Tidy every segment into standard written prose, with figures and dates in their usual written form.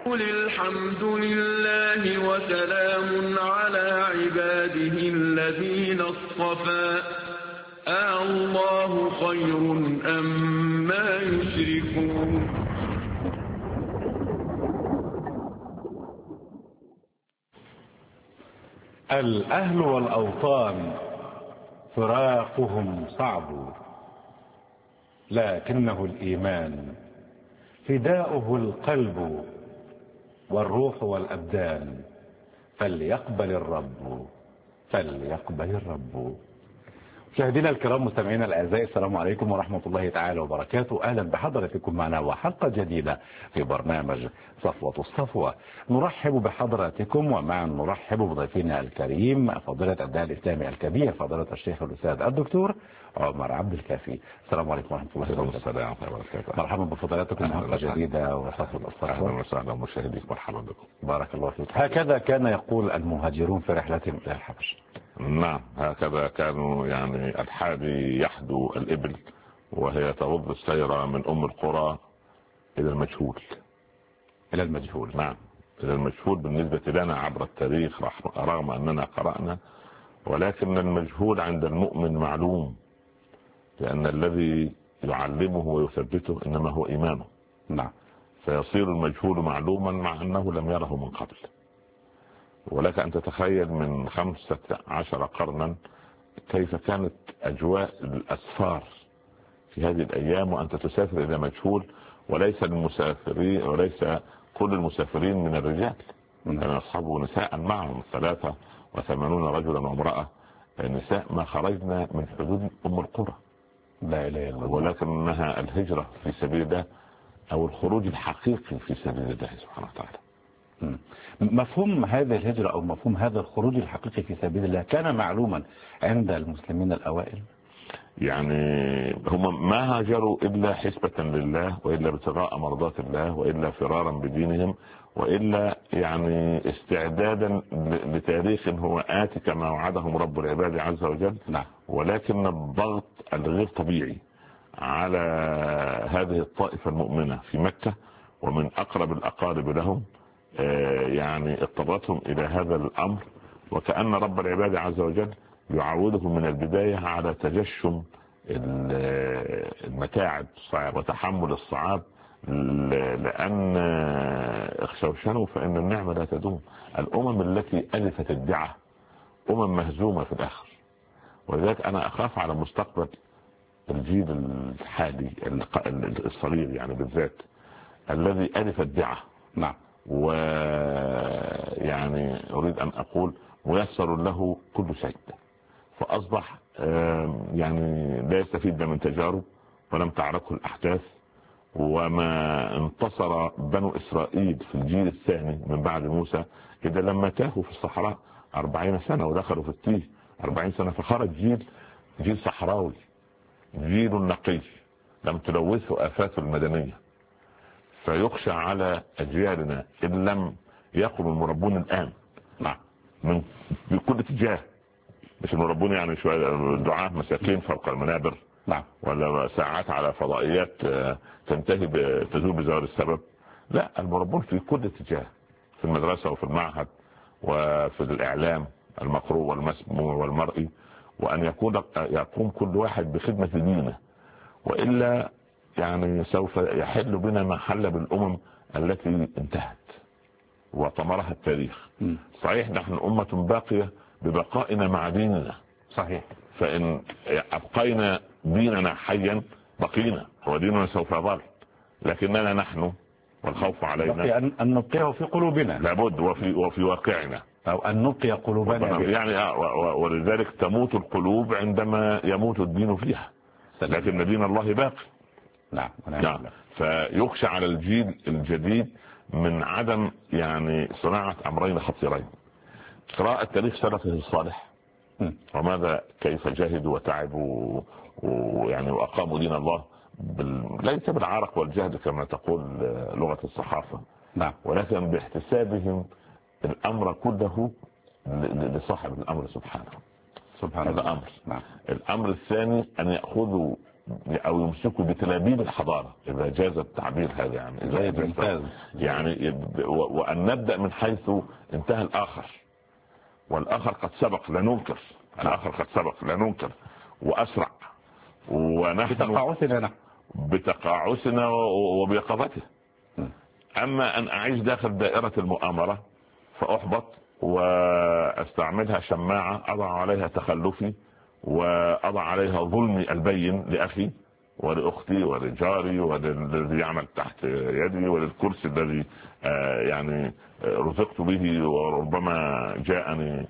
قل الحمد لله وسلام على عباده الذين اصطفى الله خير أما يشركون. الأهل والأوطان فراقهم صعب، لكنه الإيمان فداؤه القلب والروح والأبدان، فليقبل الرب فليقبل الرب. مشاهدينا الكرام مستمعينا الأعزاء، السلام عليكم ورحمة الله تعالى وبركاته. أهلا بحضراتكم معنا وحلقة جديدة في برنامج صفوة الصفوة. نرحب بحضراتكم ومعا نرحب بضيفنا الكريم فضيلة الداعية الإسلامي الكبير فضيلة الشيخ الأستاذ الدكتور عمر عبد الكافي. السلام عليكم ورحمة الله وبركاته. مرحبا بفضيلتكم حلقة جديدة وصفوة الصفوة. أهلا وسهلا مشاهديك، مرحبا بكم. بارك الله فيك. هكذا كان يقول المهاجرون في رحلتهم إلى الحبش. نعم، هكذا كانوا يعني الحادي يحدو الإبل وهي تغض السير من أم القرى إلى المجهول. إلى المجهول. نعم، إلى المجهول بالنسبة لنا عبر التاريخ رغم أننا قرأنا، ولكن المجهول عند المؤمن معلوم، لأن الذي يعلمه ويثبته إنما هو إيمانه. نعم. فيصير المجهول معلوما مع أنه لم يره من قبل. ولك أن تتخيل من 15 قرنا كيف كانت أجواء الأسفار في هذه الأيام، وأنت تسافر إلى مجهول، وليس المسافرين وليس كل المسافرين من الرجال، كان أصحابه نساء معهم 83 رجلا وامرأة نساء، ما خرجنا من حدود أم القرى. لا إله إلا الله. ولكنها الهجرة في سبيل الله أو الخروج الحقيقي في سبيل الله سبحانه وتعالى. مفهوم هذه الهجرة أو مفهوم هذا الخروج الحقيقي في سبيل الله كان معلوما عند المسلمين الأوائل؟ يعني هم ما هاجروا إلا حسبة لله، وإلا ابتغاء مرضات الله، وإلا فرارا بدينهم، وإلا يعني استعدادا لتاريخ هو آتي كما وعدهم رب العباد عز وجل. نعم. ولكن الضغط الغير طبيعي على هذه الطائفة المؤمنة في مكة ومن أقرب الأقارب لهم يعني اضطرتهم إلى هذا الأمر، وكأن رب العباد عز وجل يعودهم من البداية على تجشم المتاعب وتحمل الصعاب، لأن اخشوشنوا فإن النعمة لا تدوم. الأمم التي ألفت الدعة مهزومة في الآخر، ولذلك أنا أخاف على مستقبل الجيل الحالي الصغير يعني بالذات الذي ألف الدعة. نعم. ويعني أريد أن أقول ميسر له كل شيء، فأصبح يعني لا يستفيد من تجارب ولم تعرفه الأحداث. وما انتصر بنو إسرائيل في الجيل الثاني من بعد موسى إذا لما تاهوا في الصحراء 40 سنة ودخلوا في التيه 40 سنة، فخرج جيل صحراوي، جيل نقي لم تلوثه آفات المدنية. فيخشى على أجيالنا إن لم يقم المربون الآن من بكل اتجاه، مش المربون يعني شوية دعاة مساكين فوق المنابر ولا ساعات على فضائيات تنتهي تزول بزوال السبب، لا، المربون في كل اتجاه، في المدرسة وفي المعهد وفي الإعلام المقروء والمسموع والمرئي، وأن يقوم كل واحد بخدمة دينه، وإلا يعني سوف يحل بنا ما حل بالأمم التي انتهت وطمرها التاريخ. صحيح نحن أمة باقية ببقائنا مع ديننا، صحيح، فإن أبقينا ديننا حيا بقينا وديننا سوف يظل، لكننا نحن والخوف علينا أن نبقيه في قلوبنا لابد وفي واقعنا، أو أن نبقي قلوبنا يعني ولذلك تموت القلوب عندما يموت الدين فيها، لكن دين الله باقي. نعم. فيخشى على الجيل الجديد من عدم يعني صناعة أمرين خطيرين: قراءة تاريخ سلفه الصالح وماذا كيف جاهدوا وتعبوا ويعني وأقاموا دين الله ليس بالعرق والجهد كما تقول لغة الصحافة، ولكن باحتسابهم الأمر كله لصاحب الأمر سبحانه. هذا أمر. الأمر الثاني أن يأخذوا او يمسكوا بتلابيب الحضاره، اذا جاز التعبير هذا، يعني وان نبدا من حيث انتهى الاخر، والاخر قد سبق لا ننكر، الاخر قد سبق لا ننكر واسرع، ونحن بتقاعسنا وبيقظته. اما ان اعيش داخل دائره المؤامره فاحبط واستعملها شماعه اضع عليها تخلفي، واضع عليها ظلمي البين لاخي ولاختي ولجاري وللذي يعمل تحت يدي وللكرسي الذي يعني رزقت به وربما جاءني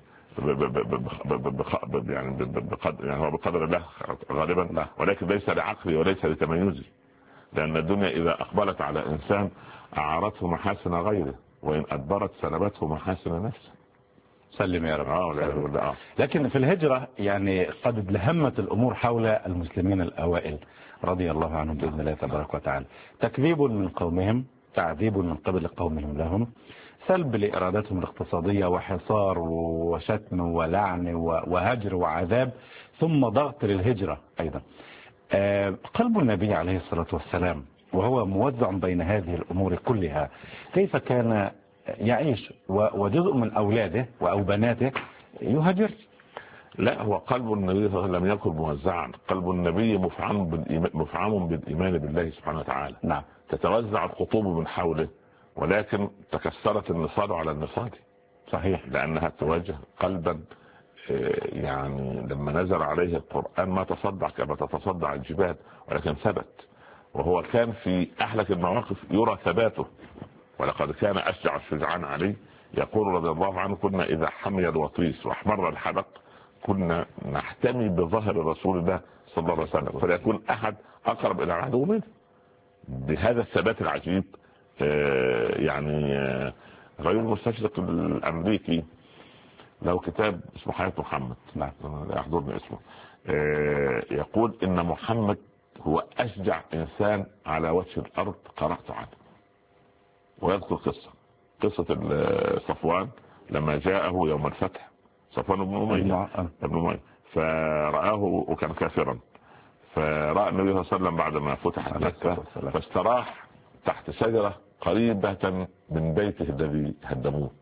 يعني هو بقدر الله غالبا، ولكن ليس لعقلي وليس لتميزي، لأن الدنيا إذا أقبلت على إنسان أعارته محاسن غيره، وإن أدبرت سلبته محاسن نفسه. سلم يا رب. لكن في الهجرة يعني قد ادلهمت الأمور حول المسلمين الأوائل رضي الله عنهم بإذن الله تبارك وتعالى، تكذيب من قومهم، تعذيب من قبل قومهم لهم، سلب لإرادتهم الاقتصادية، وحصار وشتم ولعن وهجر وعذاب، ثم ضغط للهجرة أيضا. قلب النبي عليه الصلاة والسلام وهو موزع بين هذه الأمور كلها، كيف كان يعيش وجزء من أولاده أو بناته يهاجر؟ لا، هو قلب النبي صلى الله عليه وسلم لم يكن موزعا، قلب النبي مفعم بالإيمان بالله سبحانه وتعالى. نعم. تتوزع الخطوب من حوله، ولكن تكسرت النصال على النصال. صحيح. لأنها تواجه قلبا يعني لما نزل عليه القرآن ما تصدع كما تتصدع الجبال، ولكن ثبت، وهو كان في أحلك المواقف يرى ثباته. ولقد كان أشجع الشجعان عليه يقول رضي الله عنه: كنا إذا حمي الوطيس واحمر الحلق كنا نحتمي بظهر رسول الله صلى الله عليه وسلم، فليكون أحد أقرب إلى العدو منه. بهذا الثبات العجيب يعني غير المستشرق الأمريكي له كتاب اسمه حياة محمد، لا يحضرني اسمه، يقول إن محمد هو أشجع إنسان على وجه الأرض قرأت عنه، ويذكر قصة صفوان لما جاءه يوم الفتح، صفوان بن أمية فرآه وكان كافرا، فرأى النبي صلى الله عليه وسلم بعد ما فتحت مكة فاستراح تحت شجرة قريبة من بيته الذي هدموه.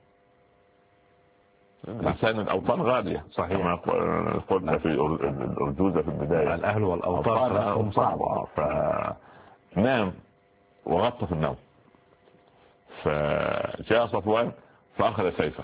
إنسان الأوطان غالية، صحيح كما قلنا في الأرجوزة في البداية، الأهل والأوطان صعبة. فنام وغطى في النوم، فجاء صفوان فأخذ سيفه،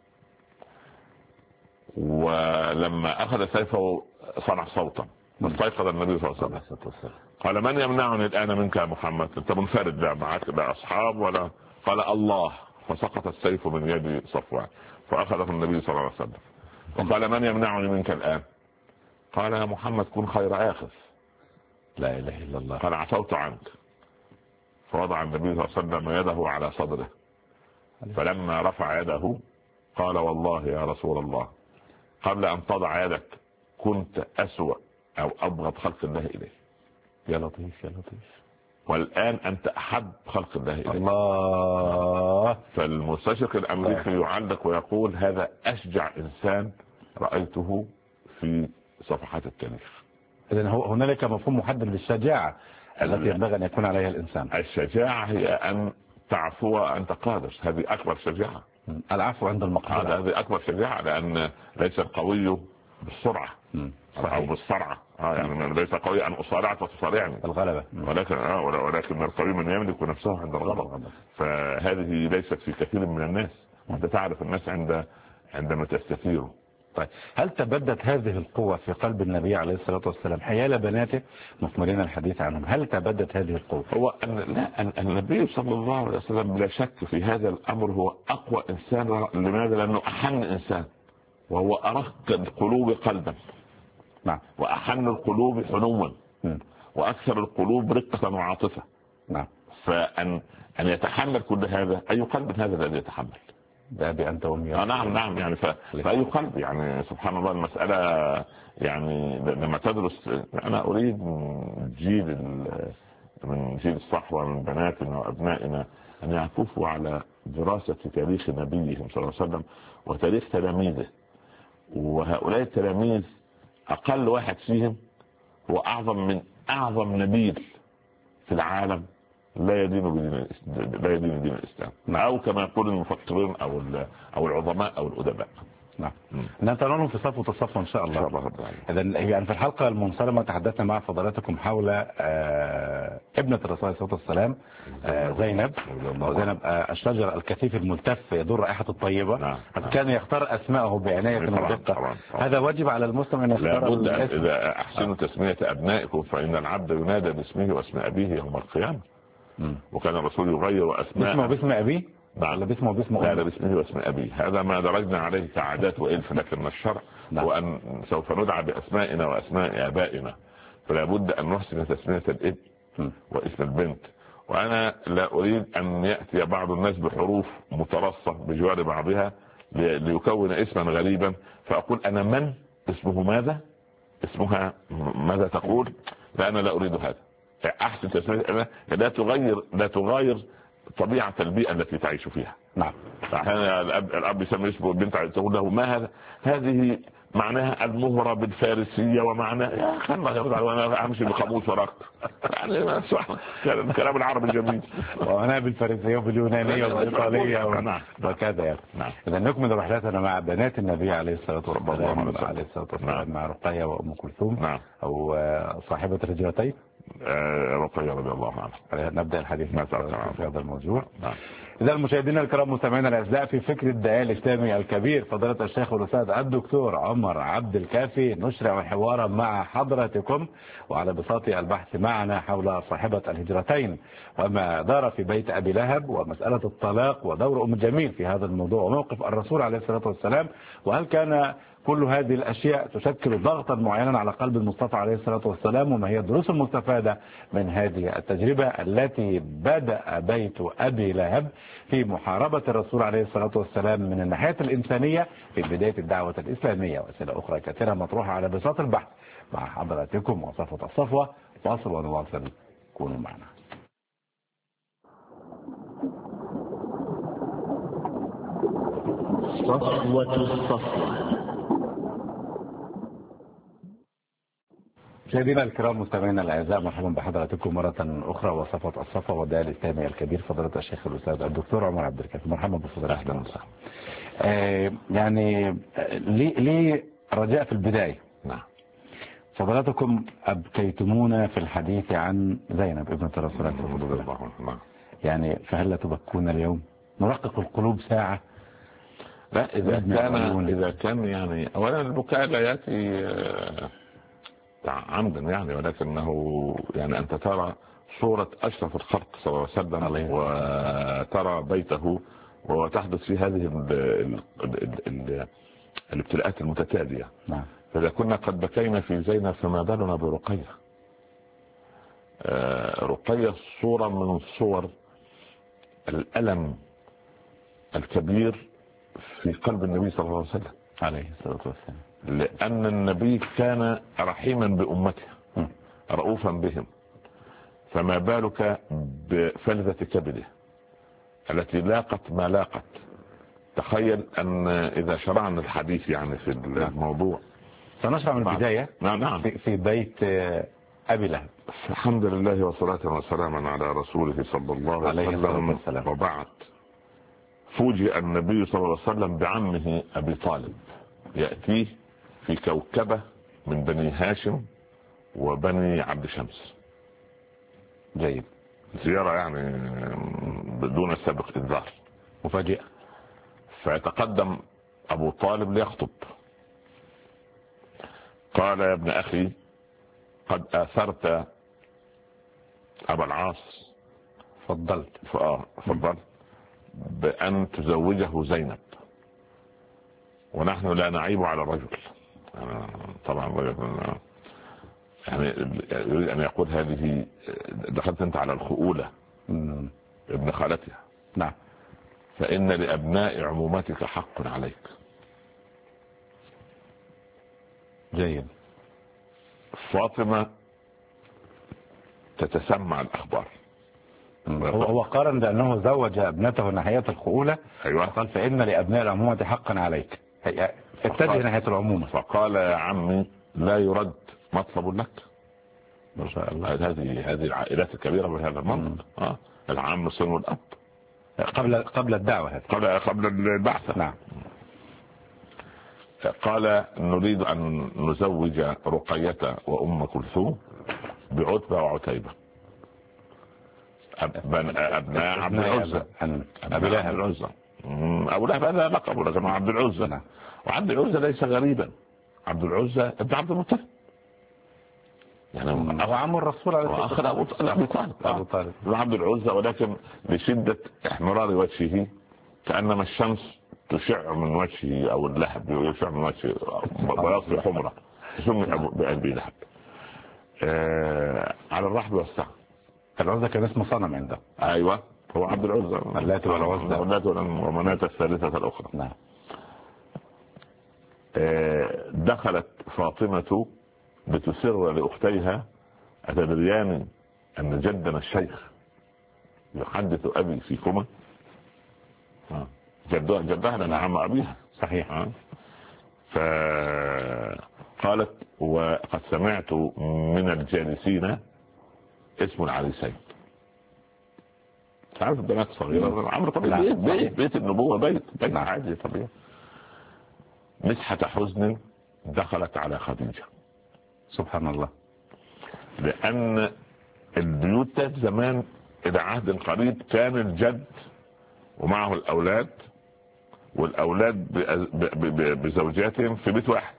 ولما أخذ سيفه صنع صوتا فاستيقظ النبي صلى الله عليه وسلم، قال: من يمنعني الآن منك يا محمد؟ أنت منفرد، لا معك لا أصحاب ولا. قال: الله. فسقط السيف من يد صفوان فأخذه النبي صلى الله عليه وسلم، وقال: من يمنعني منك الآن؟ قال: يا محمد كن خير آخذ. لا إله إلا الله. قال: عفوت عنك. فوضع النبي صلى الله عليه وسلم يده على صدره، فلما رفع يده قال: والله يا رسول الله قبل أن تضع يدك كنت أسوأ أو أبغض خلق الله إليه. يا لطيف يا لطيف. والآن أنت أحب خلق الله إليه. الله. فالمستشرق الأمريكي يعلق ويقول: هذا أشجع إنسان رأيته في صفحات التاريخ. إذن هنالك مفهوم محدد للشجاعة التي ينبغي أن يكون عليها الإنسان. الشجاعة هي أن تعفو وأنت قادر، هذه أكبر شجاعة. العفو عند المقدرة، هذه أكبر شجاعة، لأن ليس القوي بالسرعة أو بالسرعة، يعني ليس قوي أن أصارعك وتصارعني الغلبة، ولكن القوي من يملك نفسه عند الغضب. فهذه ليست في كثير من الناس، وأنت تعرف الناس عندما تستثير. طيب، هل تبدت هذه القوة في قلب النبي عليه الصلاة والسلام حيال بناته مثمرين الحديث عنهم؟ هل تبدت هذه القوة؟ هو النبي صلى الله عليه وسلم بلا شك في هذا الأمر هو أقوى إنسان. لماذا؟ لأنه أحن إنسان، وهو أرق القلوب قلبا. نعم. وأحن القلوب حنوا، وأكثر القلوب رقة وعاطفة. نعم. فأن يتحمل كل هذا، أي قلب هذا الذي يتحمل؟ بأبي أنت وأمي. نعم يعني فأي قلب، يعني سبحان الله المسألة. يعني لما تدرس، أنا أريد من جيل الصحوة من بناتنا وأبنائنا أن يعكفوا على دراسة تاريخ نبيهم صلى الله عليه وسلم وتاريخ تلاميذه. وهؤلاء التلاميذ أقل واحد فيهم هو أعظم من اعظم نبيل في العالم لا يدين دين الاسلام، او كما يقول المفكرين او العظماء او الادباء. نعم. نتناول في صفوة الصفوة إن شاء الله. إذن يعني في الحلقة المنصرمة تحدثنا مع فضلاتكم حول ابنة الرسول عليه الصلاة والسلام زينب، وزينب الشجر الكثيف الملتف يدور رائحة الطيبة. كان يختار أسماءه بعناية ودقة. هذا واجب على المسلم أن يختار الاسم. إذا أحسنوا تسمية أبنائكم فإن العبد ينادى باسمه واسم أبيه يوم القيامة. وكان الرسول يغير أسماء اسمه باسم أبيه؟ لا باسمه باسمه واسم أبيه. هذا ما درجنا عليه كعادات وإلف، لكن الشرع هو أن سوف ندعى بأسمائنا وأسماء آبائنا، فلا بد أن نحسن تسمية الابن واسم البنت. وأنا لا أريد أن يأتي بعض الناس بحروف مترصة بجوار بعضها ليكون اسما غريبا، فأقول أنا من اسمه ماذا، اسمها ماذا تقول. لا، أنا لا أريد هذا. أحسن تسمية لا تغير طبيعة البيئة التي تعيش فيها. نعم. أحيانا الأب يسمي اسمه البنت تقول له ما هذا، هذه معناها المهرة بالفارسية ومعناها يا أخي أنا أمشي بقاموس وراك يعني كلام العربي الجميل وأنا بالفارسية وباليونانية والإيطالية وكذا يعني. إذا نكمل رحلتنا مع بنات النبي عليه الصلاة والسلام مع رقية وأم كلثوم أو صاحبة الهجرتين رقية رضي الله عنها. نبدأ الحديث في هذا الموضوع. إذا المشاهدين الكرام مستمعينا الأعزاء، في فكر الداعية الإسلامي الكبير فضيلة الشيخ والأستاذ الدكتور عمر عبد الكافي نشرع حوارا مع حضراتكم وعلى بساط البحث معنا حول صاحبة الهجرتين وما دار في بيت أبي لهب ومسألة الطلاق ودور أم جميل في هذا الموضوع وموقف الرسول عليه الصلاة والسلام، وهل كان كل هذه الأشياء تشكل ضغطا معينا على قلب المصطفى عليه الصلاة والسلام، وما هي الدروس المستفادة من هذه التجربة التي بدأ بيت أبي لهب في محاربة الرسول عليه الصلاة والسلام من الناحية الإنسانية في بداية الدعوة الإسلامية، وأسئلة أخرى كثيرة مطروحة على بساط البحث مع حضراتكم وصفوة الصفوة. واصل ونواصل، كونوا معنا. صفوة الصفوة. مشاهدينا الكرام مستمعينا الاعزاء، مرحبا بحضراتكم مره اخرى وصفوة الصفوة والداعية الاسلامي الكبير فضيلة الشيخ الاستاذ الدكتور عمر عبد الكافي. مرحبا بفضيلة الشيخ. يعني لي رجاء في البدايه. نعم. فضيلتكم ابكيتمونا في الحديث عن زينب ابنة الرسول صلى الله عليه وسلم، يعني فهل تبكون اليوم؟ نرقق القلوب ساعه. لا، اذا كان يعني اولا البكاء لا ياتي عمدا يعني، ولكنه يعني أنت ترى صورة أشرف الخلق صلى الله عليه وسلم وترى بيته وتحدث في هذه الابتلاءات المتتالية. نعم. فإذا كنا قد بكينا في زينب فما بالنا برقية. رقية صورة من صور الألم الكبير في قلب النبي صلى الله عليه وسلم عليه الصلاة والسلام، لأن النبي كان رحيما بأمته رؤوفا بهم، فما بالك بفلذة كبده التي لاقت ما لاقت. تخيل أن إذا شرعنا الحديث يعني في الموضوع سنشرع من البداية. نعم. في بيت أبي لهب. الحمد لله وصلاة وسلاما على رسوله صلى الله عليه وسلم. وبعد، فوجئ النبي صلى الله عليه وسلم بعمه أبي طالب يأتيه في كوكبة من بني هاشم وبني عبد شمس. جيد. زيارة يعني بدون سابق إنذار، مفاجئة. فيتقدم أبو طالب ليخطب. قال يا ابن أخي قد آثرت أبا العاص، فضلت بأن تزوجه زينب، ونحن لا نعيب على الرجل. طبعا الرجل يعني يريد أن يقول هذه دخلت أنت على الخؤولة ابن خالتها. نعم. فإن لأبناء عمومتك حق عليك. جيد. فاطمة تتسمع الأخبار. هو قارن بأنه زوج ابنته ناحية الخؤولة. أيوة. قال فإن لأبناء العمومة حقا عليك، اتجه ناحية العمومة. فقال يا عمي لا يرد مطلب لك، ما شاء الله. هذه العائلات الكبيرة من هذا المنطق. العام السن والأب قبل الدعوة هذه، قبل البعثة. نعم. قال نريد أن نزوج رقية وأم كلثوم بعتبة وعتيبة أبناء عبد العزى. أبي لهب. أبو لهب هذا لقب، لكن عبد العزى. نعم. وعبد العزى ليس غريبا، عبد العزى ابن عبد المطلب، يعني هو عم الرسول عليه الصلاة والسلام، أبو طالب عبد العزى، ولكن لشدة احمرار وجهه كأنما الشمس تشع من وجهه، أو اللهب يشع من وجهه ويصبح حمرة، سمي بأبي لهب. على الرحب والسعة. العزى كان اسمه صنم عنده. أيوة، هو عبد العزى، اللات والعزى ومناة الثالثة الأخرى. نعم. دخلت فاطمة بتسر لأختيها: أتدريان أن جدنا الشيخ يحدث أبي فيكما؟ جدها لنا عم أبيها. صحيح. فقالت: وقد سمعت من الجالسين اسم العريسين. تعرف البنات صغيرة، عمر طبيعي، بيت النبوة، بيت عادي طبيعي. مسحة حزن دخلت على خديجة. سبحان الله. لأن البيوت زمان إلى عهد قريب كان الجد ومعه الأولاد، والأولاد بزوجاتهم في بيت واحد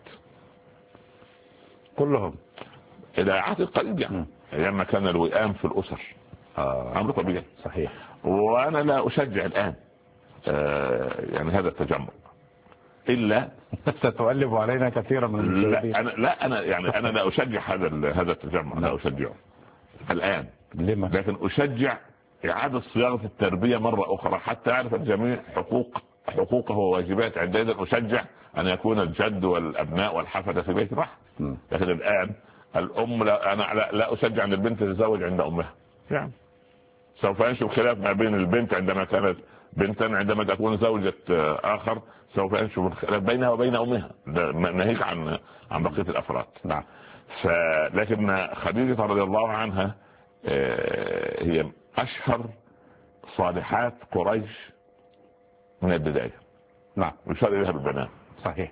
كلهم إلى عهد قريب، يعني أيام ما كان الوئام في الأسر. أمر طبيعي. صحيح. وأنا لا أشجع الآن يعني هذا التجمع، إلا ستؤلف علينا كثيرا من المشاهدين. أنا لا أشجع هذا التجمع، لا أشجعه الآن. لما؟ لكن أشجع إعادة صياغة التربية مرة أخرى حتى يعرف الجميع حقوقه وواجباته. عندئذ أشجع أن يكون الجد والأبناء والحفدة في بيت واحد. لكن الآن الأم أنا لا أشجع أن البنت تتزوج عند أمها، يعني سوف ينشب خلاف ما بين البنت عندما كانت بنتا، عندما تكون زوجة آخر سوف ينشب الخلاف بينها وبين أمها، ناهيك عن بقية الأفراد. نعم. لكن خديجة رضي الله عنها هي أشهر صالحات قريش من البداية. نعم. يشار إليها بالبنات. صحيح.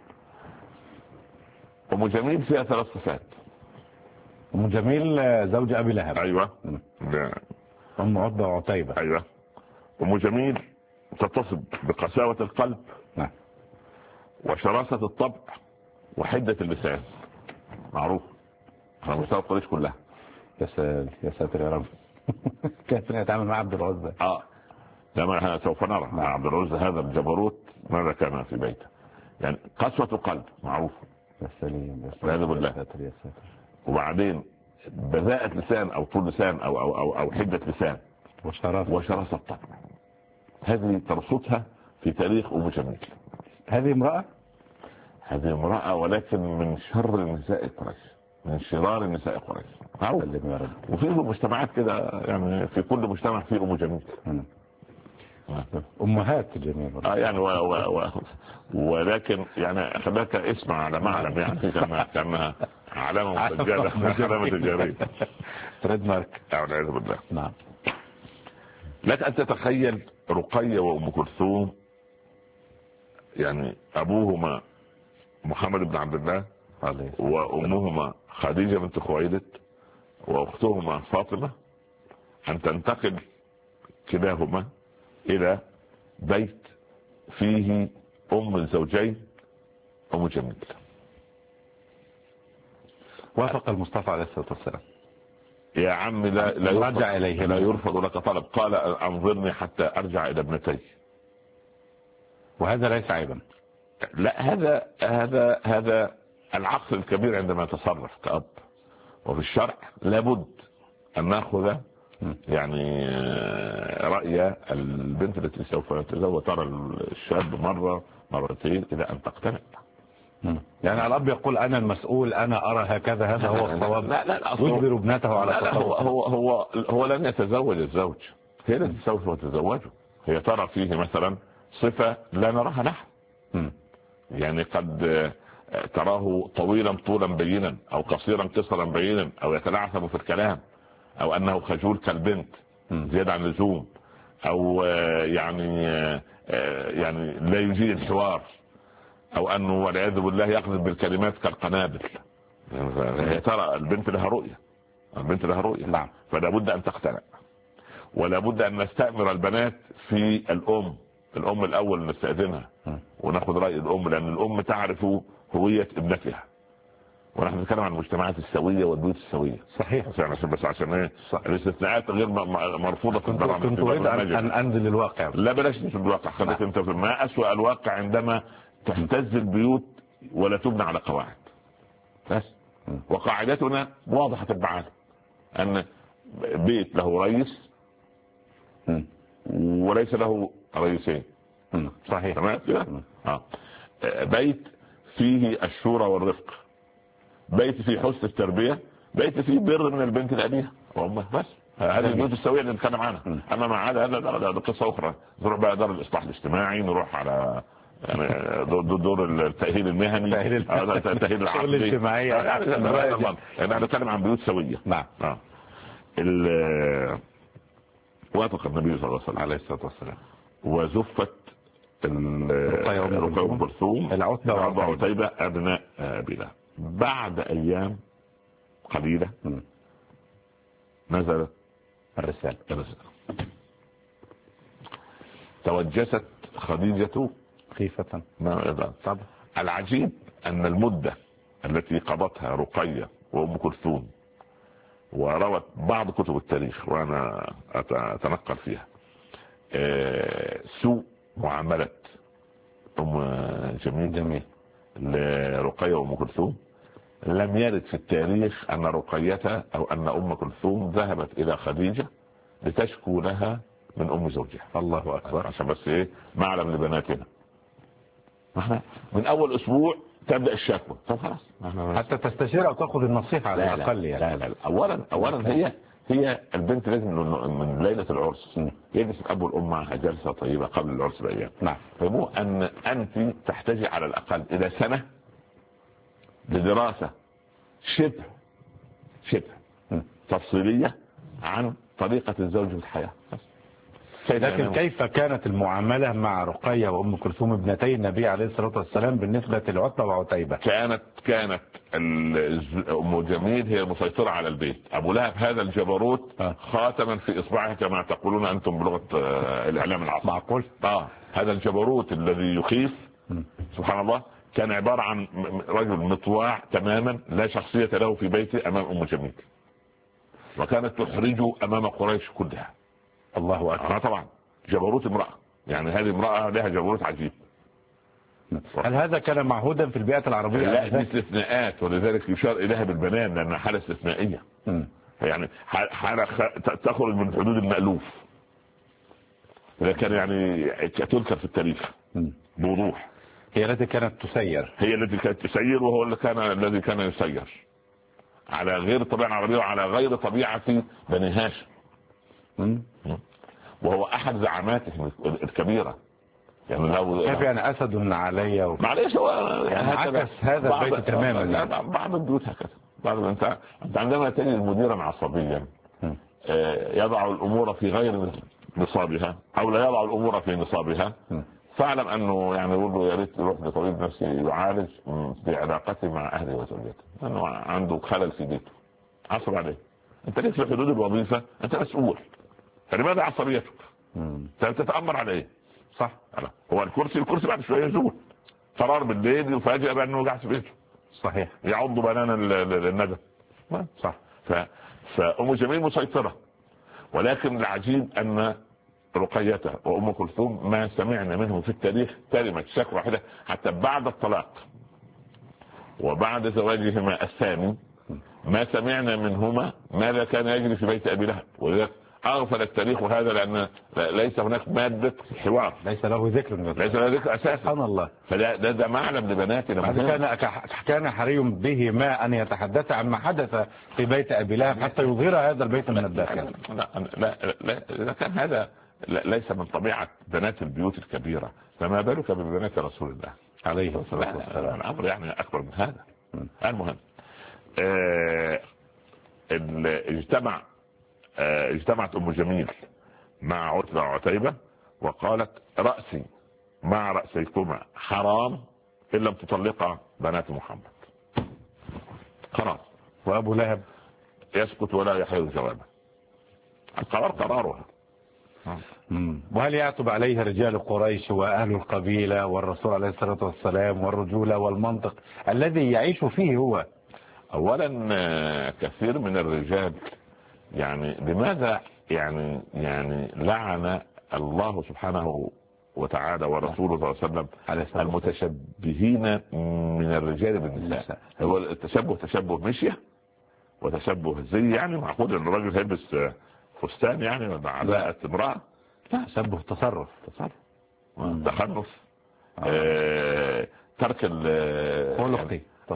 أم جميل فيها 3 صفات. أم جميل زوج أبي لهب. أيوة. أم عتبة وعتيبة. أيوة. أم جميل تتصف بقساوة القلب. نعم. وشراسة الطبع وحدة اللسان، معروف على مستوى قريش كلها. يا ساتر يا رب. كيف يتعامل مع عبد العزى؟ لما سوف نرى مع عبد العزى هذا الجبروت ماذا كان في بيته. يعني قسوة قلب معروف. يا سليم. يا ساتر. وبعدين بذاءة لسان أو طول لسان أو حدة لسان وشراسة طبع. هذه ترصدها في تاريخ أم جميل. هذه امرأة ولكن من شر النساء قريش، من شرار النساء قريش. وفي مجتمعات كده، يعني في كل مجتمع في أم جميل. أمهات جميل. يعني ولكن يعني خلاك اسمع على معلم، يعني كأنها علامة مسجلة، علامة تجارية. تريد مارك. والعياذ بالله. نعم. لك أن تتخيل رقية وأم كلثوم، يعني أبوهما محمد بن عبد الله وأمهما خديجة بنت خويلد وأختهما فاطمة، أن تنتقل كلاهما إلى بيت فيه أم الزوجين أم جميل. وافق المصطفى عليه الصلاة والسلام. يا عم لا يرفض لك طلب. قال: أنظرني حتى أرجع إلى ابنتي. وهذا ليس عيبا. لا، هذا العقل الكبير عندما يتصرف كأب. وفي الشرع لابد أن نأخذ يعني رأي البنت التي سوف تتزوج، ترى الشاب مرة مرتين إلى أن تقتنع. يعني الأب يقول أنا المسؤول، أنا أرى هكذا، هذا هو الصواب. لا يجبر ابنته على التصرف. هو لن يتزوج الزوج، هي التي سوف تتزوجه. هي ترى فيه مثلا صفة لا نراها نحن. يعني قد تراه طويلا طولا بينا او قصيرا قصرا بينا او يتلعثم في الكلام او انه خجول كالبنت زيادة عن اللزوم او يعني لا يجيد الحوار او انه والعياذ بالله يقذف بالكلمات كالقنابل. يعني ترى البنت لها رؤية، البنت لها رؤية. نعم. فلا بد ان تقتنع ولا بد ان نستأمر البنات في الام الاول نستأذنها وناخذ رأي الام، لان الام تعرف هوية ابنتها. ونحن نتكلم عن المجتمعات السوية والبيوت السوية. صحيح. بس عشان ايه الاستثناءات غير مرفوضة في البرامج. كنت أريد أن أنزل الواقع. لا بلاش في الواقع، خليك انت في ما أسوأ الواقع عندما تهتز البيوت ولا تبنى على قواعد. بس وقاعدتنا واضحة البعاد ان بيت له رئيس وليس له رئيسين. صحيح. تمام كده. بيت فيه الشورى والرفق، بيت فيه حسن التربية، بيت فيه بر من البنت لأبيها وأمها. بس هذه البيوت السوية اللي نتكلم عنها. أما ما عدا هذا قصة أخرى. نروح بقى دار الإصلاح الاجتماعي، نروح على يعني دور التأهيل المهني، التأهيل العقدي الاجتماعي. يعني نتكلم عن بيوت سوية. نعم. وافق النبي صلى الله عليه الصلاة والسلام وزفت رقية أم كلثوم العتبة وعتيبة أبناء أبي لهب. بعد أيام قليلة نزلت الرسالة. توجست خديجة خيفة. طبعا العجيب أن المدة التي قضتها رقية وأم كلثوم، وروت بعض كتب التاريخ وأنا أتنقل فيها، سوء معاملة أم جميل لرقية وأم كلثوم. لم يرد في التاريخ أن رقية أو أن أم كلثوم ذهبت إلى خديجة لتشكو لها من أم زوجها. الله أكبر. عشان بس إيه معلم لبناتنا، احنا من أول أسبوع تبدأ الشكوى. طب خلاص حتى تستشير أو تأخذ النصيحة على الأقل. يعني لا أولا هي البنت لازم من ليلة العرس يجلس الأب والأم معها جلسة طيبة قبل العرس بأيام. نعم. فمو أن أنت تحتاجي على الأقل إلى سنة لدراسة شبه تفصيلية عن طريقة الزوج في الحياة. لكن كيف كانت المعاملة مع رقية وأم كلثوم ابنتي النبي عليه الصلاة والسلام بالنسبة لعتبة وعتيبة؟ كانت أم جميل هي المسيطرة على البيت. أبو لهب هذا الجبروت خاتما في إصبعه كما تقولون أنتم بلغة الإعلام العصر. معقول. هذا الجبروت الذي يخيف سبحان الله كان عبارة عن رجل مطواع تماما لا شخصية له في بيته أمام أم جميل، وكانت تحرجه أمام قريش كلها. الله أكبر. طبعا جبروت امرأة، يعني هذه امرأة لها جبروت عجيب. هل هذا كان معهودا في البيئة العربية؟ لا، دي استثناءات ولذلك يشار إليها بالبنان لأنها حالة استثنائية. يعني حالة تخرج من حدود المألوف، لكن يعني تذكر في التاريخ بوضوح. هي التي كانت تسير وهو الذي كان يسير على غير الطبيعة العربية وعلى غير طبيعة بني هاشم. وهو أحد زعاماته الكبيرة. يعني لو كيف يعني أسد علي معلش هو يعني عكس هذا البيت تماما. بعض البيوت هكذا. انت عندما تجد مديرا عصبيا يضع الأمور في غير نصابها أو لا يضع الأمور في نصابها، فاعلم أنه يعني يقول له يا ريت يروح لطبيب نفسي يعالج في علاقته مع أهله وزوجته، لأنه عنده خلل في بيته. عصب عليه. أنت ليس في حدود الوظيفة، أنت مسؤول، فلماذا عصبيتك؟ تتأمر عليه. صح. هو الكرسي بعد شوية يزول، قرار بالليل يفاجئ بأنه قاعد في بيته. صحيح. يعض بنانا الندى. صح. فأم جميل مسيطرة، ولكن العجيب أن رقية وأم كلثوم ما سمعنا منهم في التاريخ كلمة شكوى واحدة، حتى بعد الطلاق وبعد زواجهما الثاني ما سمعنا منهما ماذا كان يجري في بيت أبي لهب. ولذلك أغفل التاريخ هذا لأن ليس هناك مادة حوار، ليس له ذكر أساسا. سبحان الله. فده معلم لبناتنا. كان حري به ما أن يتحدث عن ما حدث في بيت أبي لهب حتى يظهر هذا البيت من الداخل. لا كان هذا ليس من طبيعة بنات البيوت الكبيرة، فما بالك ببنات رسول الله عليه الصلاة والسلام. الأمر يعني أكبر من هذا. المهم اجتمعت أم جميل مع عتبة وعتيبة وقالت رأسي مع رأسيكما حرام إن لم تطلقا بنات محمد. قرار. وأبو لهب يسكت ولا يحير جوابه. القرار قرارها. وهل يعتب عليه رجال قريش وأهل القبيلة والرسول عليه الصلاة والسلام والرجولة والمنطق الذي يعيش فيه هو؟ أولا كثير من الرجال يعني لماذا يعني لعن الله سبحانه وتعالى ورسوله صلى الله عليه وسلم المتشبهين من الرجال بالنساء؟ هو التشبه تشبه مشية وتشبه زي يعني معقول ان الراجل هيلبس فستان يعني ولا علاقة امرأة؟ لا، تشبه تصرف تخلف ترك خلقي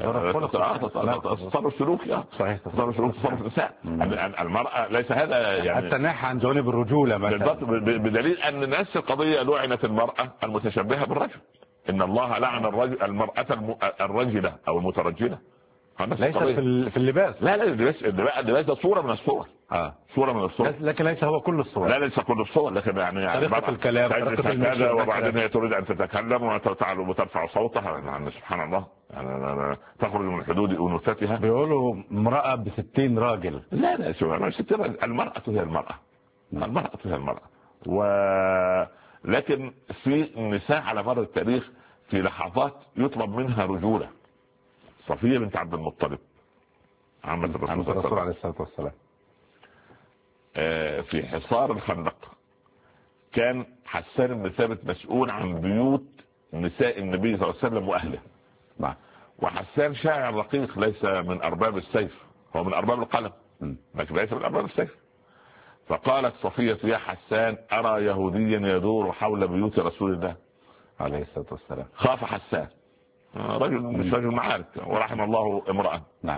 تصرف سلوكي. صحيح. تصرف نساء. المرأة ليس هذا يعني حتى نحى عن جانب الرجولة مثلا. بدليل ان نفس القضية لعنت المرأة المتشبهة بالرجل. ان الله لعن المرأة الرجلة او المترجلة. ليس في اللباس. لا اللباس ده صورة من الصور. صورة من الصور، لكن ليس هو كل الصور. لا ليس كل الصور، لكن يعني طريقة الكلام، طريقة المشي، وبعدين هي تريد ان تتكلم وترفع صوتها. يعني سبحان الله، يعني تخرج من حدود انوثتها. بيقولوا امرأة ب60 راجل. لا شو 60 راجل. المرأة هي المرأة. المرأة هي المرأة. لكن في نساء على مر التاريخ في لحظات يطلب منها رجولة. صفية بنت عبد المطلب عمة الرسول عليه الصلاة والسلام في حصار الخندق كان حسان بن ثابت مسؤول عن بيوت نساء النبي صلى الله عليه وسلم وأهله. وحسان شاعر رقيق، ليس من أرباب السيف، هو من أرباب القلم لكن ليس من أرباب السيف. فقالت صفية يا حسان أرى يهوديا يدور حول بيوت رسول الله عليه الصلاة والسلام. خاف حسان، رجل مش رجل معارك، ورحم الله امرأة. نعم.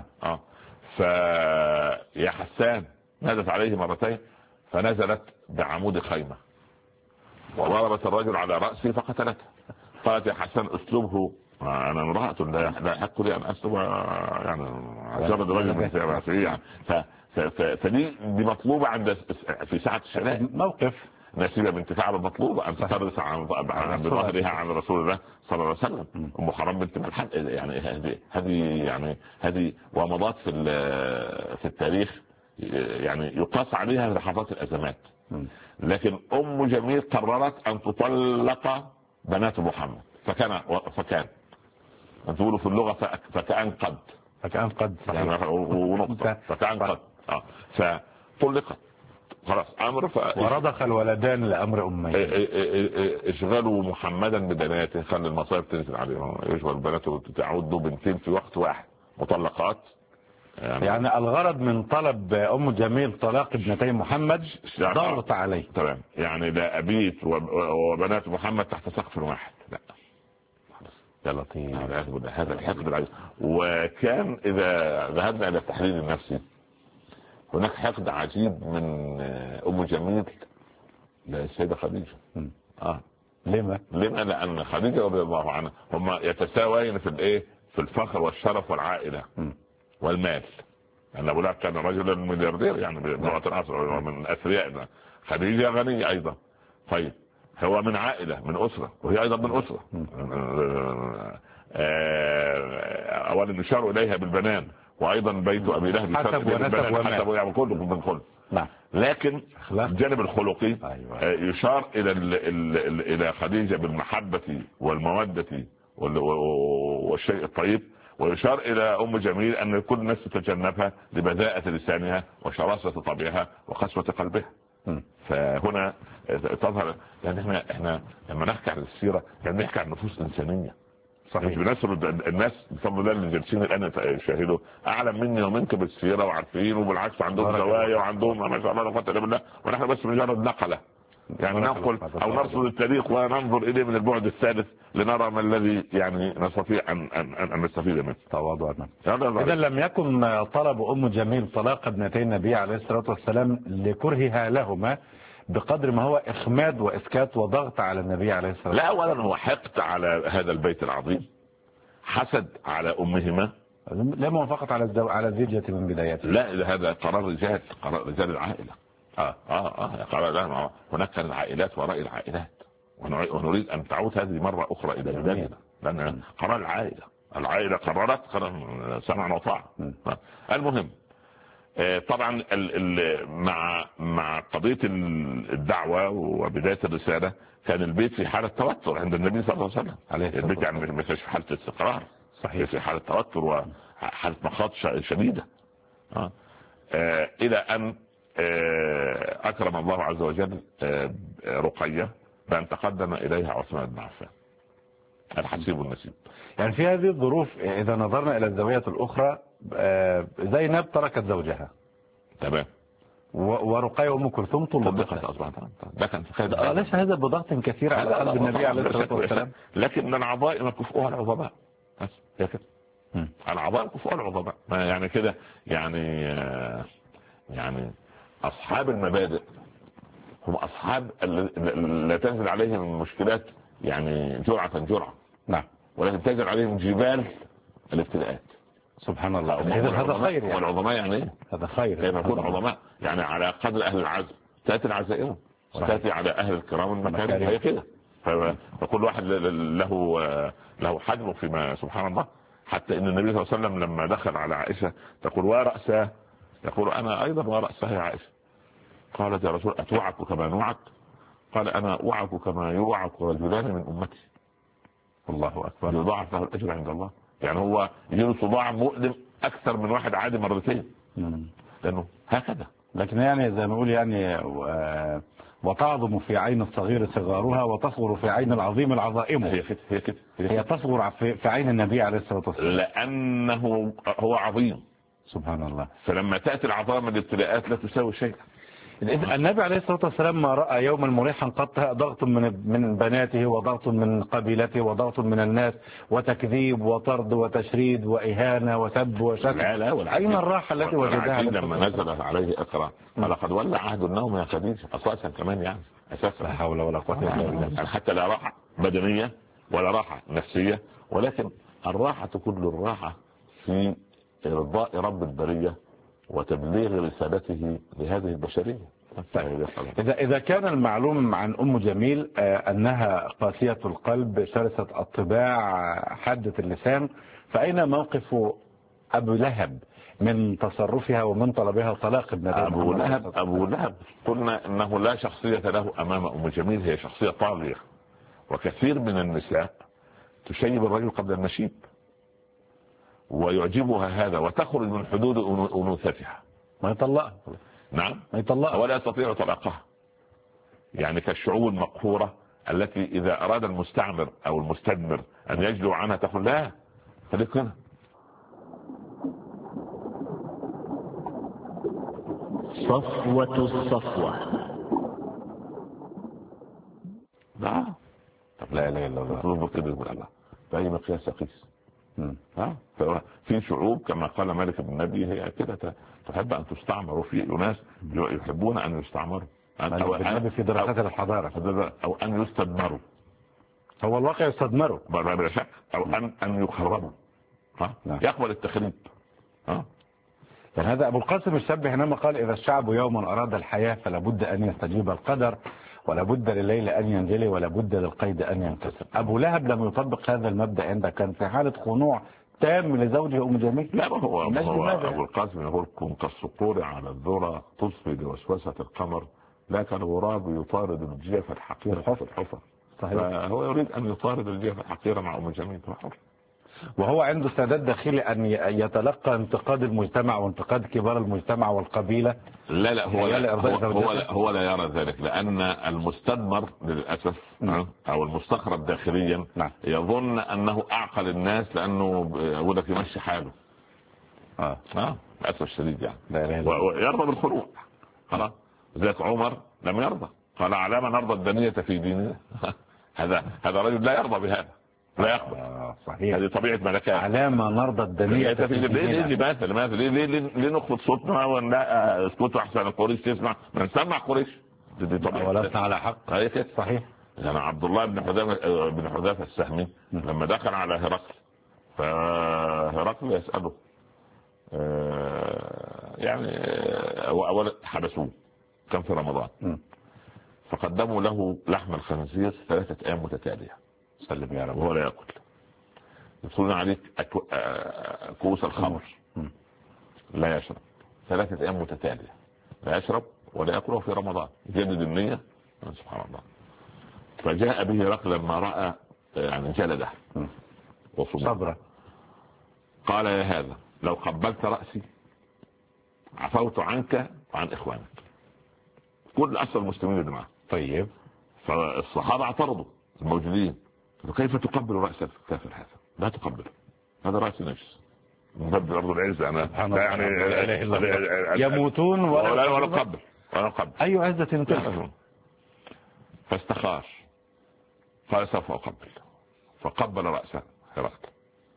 فيا حسان نادت عليه مرتين فنزلت بعمود خيمة وضربت الرجل على رأسه فقتلته. قالت يا حسان اسلبه، انا امرأة لا يحق لي ان اسلب يعني جرد رجل يعني. فدي مطلوبة عند في ساعة الشدائد. موقف نسيبة بنت كعب مطلوبة ان تترس بظهرها عن رسول الله صلى الله عليه وسلم. ام حرام بنت ملحان يعني هذه ومضات في التاريخ يعني يقاس عليها لحظات الازمات. لكن ام جميل قررت ان تطلق بنات محمد فكان تقولوا في اللغة فكأن قد يعني ونقطة فكأن قد فطلقت خلاص امر ورضخ الولدان لامر امي. اشغلوا محمدا ببناته، خلي المصائب تنزل عليهم، يشغل بناته تعودوا بنتين في وقت واحد مطلقات. يعني الغرض من طلب ام جميل طلاق ابنتي محمد ضغط عليه. تمام، يعني لا ابيت وبنات محمد تحت سقف واحد، لا يا لطيف. هذا الحقد العجيب. وكان اذا ذهبنا الى التحليل النفسي هناك حقد عجيب من ام جميل للسيدة خديجة. لما؟ لان خديجة رضي الله عنها هم يتساوين في الفخر والشرف والعائلة والمال. ان ابو لهب كان رجلا ملياردير يعني بلغة العصر من اثرياء. خديجة غنية ايضا. طيب هو من عائلة من اسرة وهي ايضا من اسرة. اولا يشار اليها بالبنان وايضا بيت ابي لهب حسب ونسب يعني كله من كله. نعم. لكن الجانب الخلقي يشار الى خديجة بالمحبة والمودة والشيء الطيب، ويشار الى ام جميل ان كل الناس تتجنبها لبذاءة لسانها وشراسة طبعها وقسوة قلبها. فهنا تظهر يعني احنا لما نحكي عن السيرة يعني نحكي عن نفوس انسانية. صحيح. مش بنسرد الناس بفضل الله اللي جالسين الان يشاهدوا اعلم مني ومنك بالسيره وعارفين، وبالعكس عندهم زوايا وعندهم ما شاء الله لا قوه الا بالله، ونحن بس مجرد نقله يعني ننقل او نرصد التاريخ وننظر اليه من البعد الثالث لنرى ما الذي يعني نستطيع ان نستفيد منه. تواضعا. اذا لم يكن طلب ام جميل طلاق ابنتي النبي عليه الصلاه والسلام لكرهها لهما، بقدر ما هو إخماد وإسكات وضغط على النبي عليه الصلاة لا، اولا هو حقد على هذا البيت العظيم، حسد على امهما، لا موافقة على الزوجة من بدايته. لا هذا قرار رجال، قرار رجال العائله. قرار هناك كانت عائلات وراء العائلات، ونريد ان تعود هذه مره اخرى الى بلادنا، لان قرار العائله قررت سمعا وطاعه. المهم طبعا مع قضيه الدعوه وبدايه الرساله كان البيت في حاله توتر عند النبي صلى الله عليه وسلم. البيت يعني ما كانش في حاله استقرار، صحيح، في حاله توتر وحاله مخاض شديده. الى ان اكرم الله عز وجل رقية بان تقدم اليها عثمان بن عفان الحسيب النسيب. يعني في هذه الظروف اذا نظرنا الى الزاوية الاخرى، زينب تركت زوجها، تمام، ورقية وام كلثوم طلقت اصبحت. ده كان ليس هذا بضغط كثير على قلب النبي عليه الصلاة والسلام؟ لكن العظائم كفؤها العظماء، بس هي كده. العظائم كفؤها العظماء، يعني كده، يعني اصحاب المبادئ هم اصحاب لا تنزل عليهم المشكلات يعني جرعة. نعم. ولكن تنزل عليهم جبال الابتلاءات. سبحان الله. إذا هذا خير يعني. والعظماء يعني ايه؟ هذا خير. كيف يكون عظماء؟ يعني على قدر اهل العزم تاتي العزائم، وتاتي على اهل الكرام المكارم. هي كده. فكل واحد له حجمه فيما سبحان الله. حتى ان النبي صلى الله عليه وسلم لما دخل على عائشة تقول ورأسها، يقول انا ايضا ورأسها يا عائشة. قالت يا رسول اتوعك كما نوعك؟ قال انا اوعك كما يوعك رجلان من امتي. الله اكبر. يضاعف له الاجر عند الله. يعني هو يجيله صداع مؤلم اكثر من واحد عادي مرتين، لانه هكذا. لكن يعني زي ما نقول يعني وتعظم في عين الصغير صغارها وتصغر في عين العظيم العظائمه. هي كده. هي تصغر في عين النبي عليه الصلاة والسلام لانه هو عظيم. سبحان الله. فلما تاتي العظام الابتلاءات لا تساوي شيئا. النبي عليه الصلاة والسلام ما رأى يوما مريحا قط ضغط من بناته وضغط من قبيلته وضغط من الناس وتكذيب وطرد وتشريد وإهانة وسب وشتم. لا أين الراحة التي وجدها لما نزل عليه اقرأ لقد ولى عهد النوم يا خديجة أساسا كمان، يعني أساسا لا حول ولا قوة إلا بالله. حتى لا راحة بدنية ولا راحة نفسية، ولكن الراحة كل الراحة في إرضاء رب البرية وتبليغ رسالته لهذه البشرية. إذا كان المعلوم عن أم جميل أنها قاسية القلب شرسة الطباع حادة اللسان، فأين موقف أبو لهب من تصرفها ومن طلبها طلاق ابنته؟ أبو لهب قلنا أنه لا شخصية له أمام أم جميل، هي شخصية طاغية. وكثير من النساء تشيب الرجل قبل النشيب ويعجبها هذا وتخرج من حدود أنوثتها. ما يطلقها. نعم، ما يطلقها ولا يستطيع طلاقها. يعني كالشعوب المقهورة التي إذا أراد المستعمر أو المستدمر أن يجلو عنها تقول لا خليك هنا. صفوة الصفوة. لا طب لا اله الا الله تطلب كده يقول الله باي مقياس قيس. في شعوب كما قال مالك بن النبي هي كده تحب ان تستعمر، وفي ناس يحبون ان يستعمروا النبي في دراسات الحضاره او ان يستدمروا. هو الواقع يستدمروا بلا شك، او ان يخربوا. يقبل التخريب. يعني هذا ابو القاسم الشاب حينما قال اذا الشعب يوما اراد الحياه فلا بد ان يستجيب القدر، ولا بد لليل ان ينجلي، ولا بد للقيد ان ينكسر. ابو لهب لم يطبق هذا المبدا عندما كان في حاله خنوع تام لزوجه ام جميل. لا هو ابو القاسم يقول كن كالصقور على الذرة تصفي لوسوسة القمر، لا كالغراب يطارد الجيف الحقيرة في الحفر. صحيح. فهو يريد ان يطارد الجيف الحقيرة مع ام جميل في الحفر، وهو عنده استعداد داخلي ان يتلقى انتقاد المجتمع وانتقاد كبار المجتمع والقبيلة. لا هو لا يرى ذلك، لان المستدمر للاسف او المستخرب داخليا يظن انه اعقل الناس لانه يقول لك يمشي حاله. للاسف الشديد يعني ويرضى بالخروج. خلاص ذاك عمر لم يرضى، قال على ما نرضى الدنية في ديننا. هذا رجل لا يرضى بهذا، لا يقبل. صحيح. هذه طبيعة ملكات. على ما نرضى الدنيا ليه نخفض صوتنا ولا اسكتوا احسن القريش تسمع؟ ما نسمع قريش. دي طبيعة ولسنا على حق. هي كده صحيح. يعني عبد الله بن حذافة السهمي لما دخل على هرقل، فهرقل يسأله يعني أولا حبسوه كان في رمضان، فقدموا له لحم الخنزير 3 أيام متتالية، سلم يا رب، وهو لا يأكل. يدخلون عليك كؤوس الخمر لا يشرب 3 أيام متتالية، لا يشرب ولا يأكله في رمضان، يجدد النية. سبحان الله. فجاء به هرقل لما رأى يعني جلده صبره، قال يا هذا لو قبلت رأسي عفوت عنك وعن إخوانك، كل أسر المسلمين اللي معه. طيب. فالصحابة اعترضوا الموجودين، كيف تقبل رأس الكافر هذا؟ لا تقبل، هذا رأس نجس من باب الأرض العزة. أنا يعني يموتون ولا نقبل ولا نقبل أي عزة تلك. فاستخار قال سوف أقبل، فقبل رأسه هرقل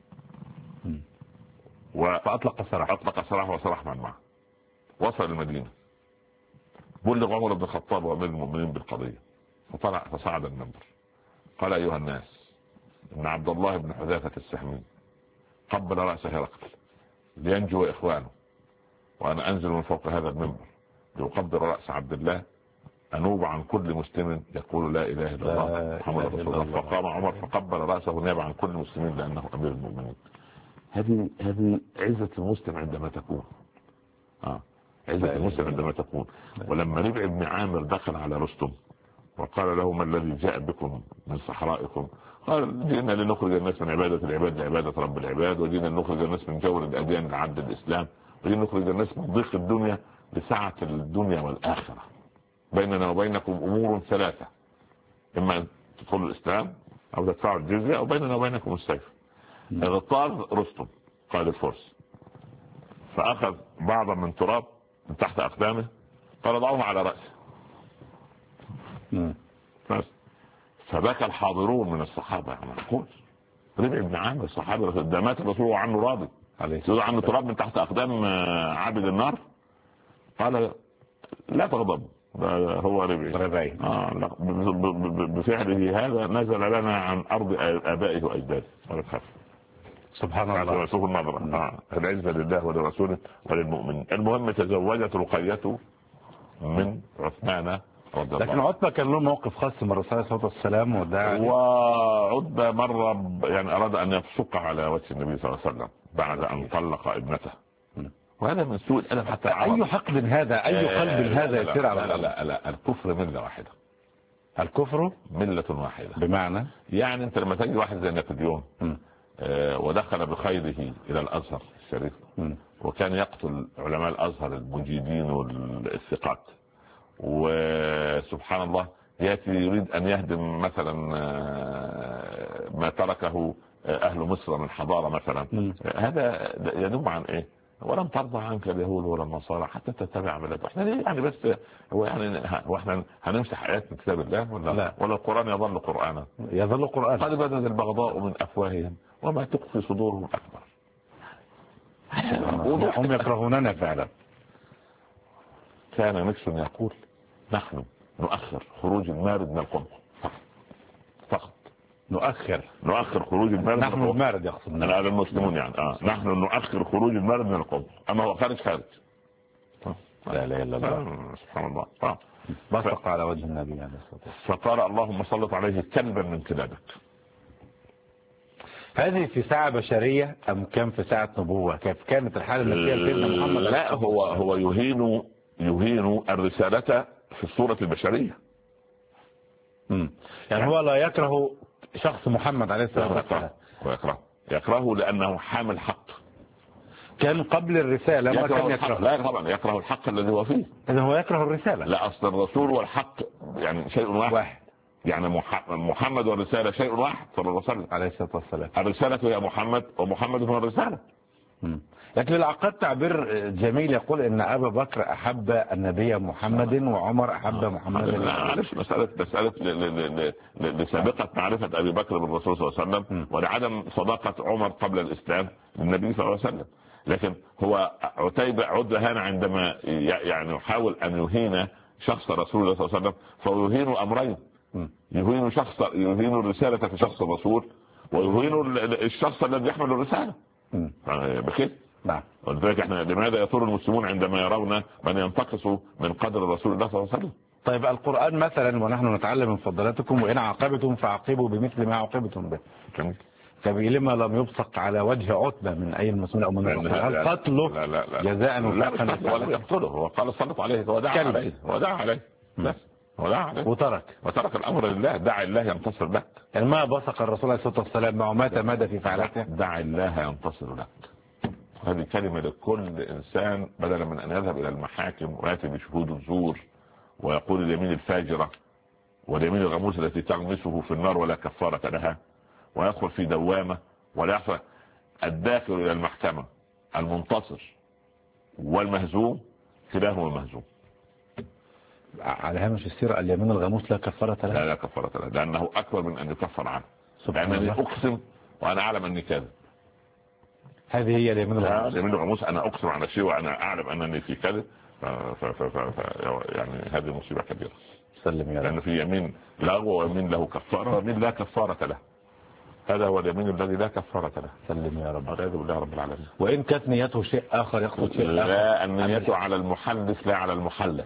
فأطلق سراحه. أطلق سراحه وسراح من معه. وصل المدينة، بلغ عمر بن الخطاب وأمير المؤمنين بالقضية، فطلع فصعد المنبر قال أيها الناس إن عبد الله بن حذافة السهمي قبل رأس هرقل لينجو إخوانه، وأنا أنزل من فوق هذا المنبر لأقبل رأس عبد الله أنوب عن كل مسلم يقول لا إله إلا الله محمد رسول الله. فقام عمر فقبل رأسه نيابا عن كل مسلمين لأنه أمير المؤمنين. هذه عزة المسلم عندما تكون عزة المسلم عندما تكون. ولما ربع بن عامر دخل على رستم وقال له ما الذي جاء بكم من صحرائكم؟ قال جئنا لنخرج الناس من عبادة العباد لعبادة رب العباد، وجئنا لنخرج الناس من جور الأديان لعبد الإسلام، وجئنا لنخرج الناس من ضيق الدنيا لسعة الدنيا والآخرة. بيننا وبينكم أمور 3، إما أن تدخلوا الإسلام أو تدفعوا الجزية أو بيننا وبينكم السيف. اغتاظ رستم قائد الفرس فأخذ بعضا من تراب من تحت أقدامه قال ضعوه على رأسه. فبكى الحاضرون من الصحابة. معقول ربع بن عامر الصحابي ده مات الرسول عنه راضي يوضع عنه تراب من تحت أقدام عابد النار؟ قال لا تغضب، هو ربعي بفعله هذا نزل لنا عن أرض آبائه وأجداده ولا تخاف. سبحان الله. شوف النظرة. العزة لله ولرسوله وللمؤمنين. المهم تزوجت رقية من عثمان رضي الله. لكن عتبة كان له موقف خاص من الرسول صلى الله عليه وسلم، وعتبة مرة يعني أراد أن يفسق على وجه النبي صلى الله عليه وسلم بعد أن طلق ابنته، وهذا من سوء الأدب حتى أي حقد هذا، أي قلب هذا يسير على لا الكفر ملة واحدة. الكفر ملة واحدة بمعنى يعني أنت لما تجي واحد زي نابليون ودخل بخيله إلى الأزهر الشريف وكان يقتل علماء الأزهر المجيدين والثقات، وسبحان الله يأتي يريد أن يهدم مثلا ما تركه أهل مصر من حضارة مثلا، هذا ينم عن إيه؟ ولم ترضى عنك اليهود ولا النصارى حتى تتبع ملته. احنا يعني بس هو يعني واحنا هنمسح آيات من كتاب الله ولا القرآن يظل قرآنا؟ يظل قرآنا. قد بدت البغضاء من أفواههم وما تخفي صدورهم أكبر. هم يكرهوننا فعلا. كان نيكسون يقول نحن نؤخر خروج المارد من القنصل فقط. نؤخر خروج المارد. نحن المارد يقصدنا على المسلمون يعني نحن نؤخر خروج المارد من القنصل، اما هو خارج لا اله الا الله. سبحان الله. بصق على وجه النبي عليه الصلاه والسلام فقال اللهم سلط عليه كلبا من كلابك. هذه في ساعة بشرية أم كان في ساعة نبوة؟ كيف كانت الحالة النفسية لسيدنا محمد؟ لا هو يهين الرسالة في الصورة البشرية. يعني هو لا يكره شخص محمد عليه الصلاة والسلام، يكرهه لأنه حامل حق. كان قبل الرسالة ما كان يكره. لا طبعا يكره الحق الذي هو فيه. إذا هو يكره الرسالة. لا أصل الرسول والحق يعني شيء واحد. يعني محمد والرسالة شيء واحد صلى الله عليه وسلم عليه الصلاة والسلام. الرسالة هي محمد ومحمد هو الرسالة. لكن العقاد تعبير جميل يقول ان ابا بكر احب النبي محمد وعمر احب محمد. معلش مسألة لسابقة معرفة ابي بكر بالرسول صلى الله عليه وسلم ولعدم صداقة عمر قبل الاسلام للنبي صلى الله عليه وسلم. لكن هو عتبة هنا عندما يعني يحاول ان يهين شخص رسول الله صلى الله عليه وسلم فيهين امرين، يهين الرسالة في شخص الرسول، ويهين الشخص الذي يحمل الرسالة بخير. نعم. ولذلك احنا لماذا يثور المسلمون عندما يرون من ينتقص من قدر رسول الله صلى الله عليه وسلم؟ طيب القرآن مثلا، ونحن نتعلم من فضلاتكم وإن عاقبتم فعاقبوا بمثل ما عاقبتم به. جميل. فلما لم يبصق على وجه عتبة من أي المسلمين أو من الرسول قتله جزاء وفاقا؟ ولم يقتله، هو قال سلط عليه، ودعا عليه بس، وترك الأمر لله. دع الله ينتصر لك. يعني ما بصق الرسول عليه الصلاة والسلام معه ما تمادى في فعلته. دع الله ينتصر لك. هذه كلمة لكل إنسان، بدلا من أن يذهب إلى المحاكم ويأتي بشهود الزور ويقول اليمين الفاجرة واليمين الغموس التي تغمسه في النار ولا كفارة لها، ويدخل في دوامة ولا يحصل. الداخل إلى المحكمة المنتصر والمهزوم كلاهما مهزوم. على هامش السيرة، اليمين الغموس لا كفارة له. لا كفارة له، لأنه أكبر من أن يكفر عنه. لأنني أقسم وأنا أعلم أني كاذب. هذه هي اليمين الغموس. اليمين الغموس، أنا أقسم على شيء وأنا أعلم أنني في كذب. يعني هذه مصيبة كبيرة. سلم يا رب. لأن في يمين لغو ويمين له كفارة ويمين لا كفارة له. هذا هو اليمين الذي لا كفارة له. سلم يا رب. والعياذ بالله رب العالمين. وإن كانت نيته شيء آخر يقصد شيء آخر. لا، النية على المحلف لا على المحلف.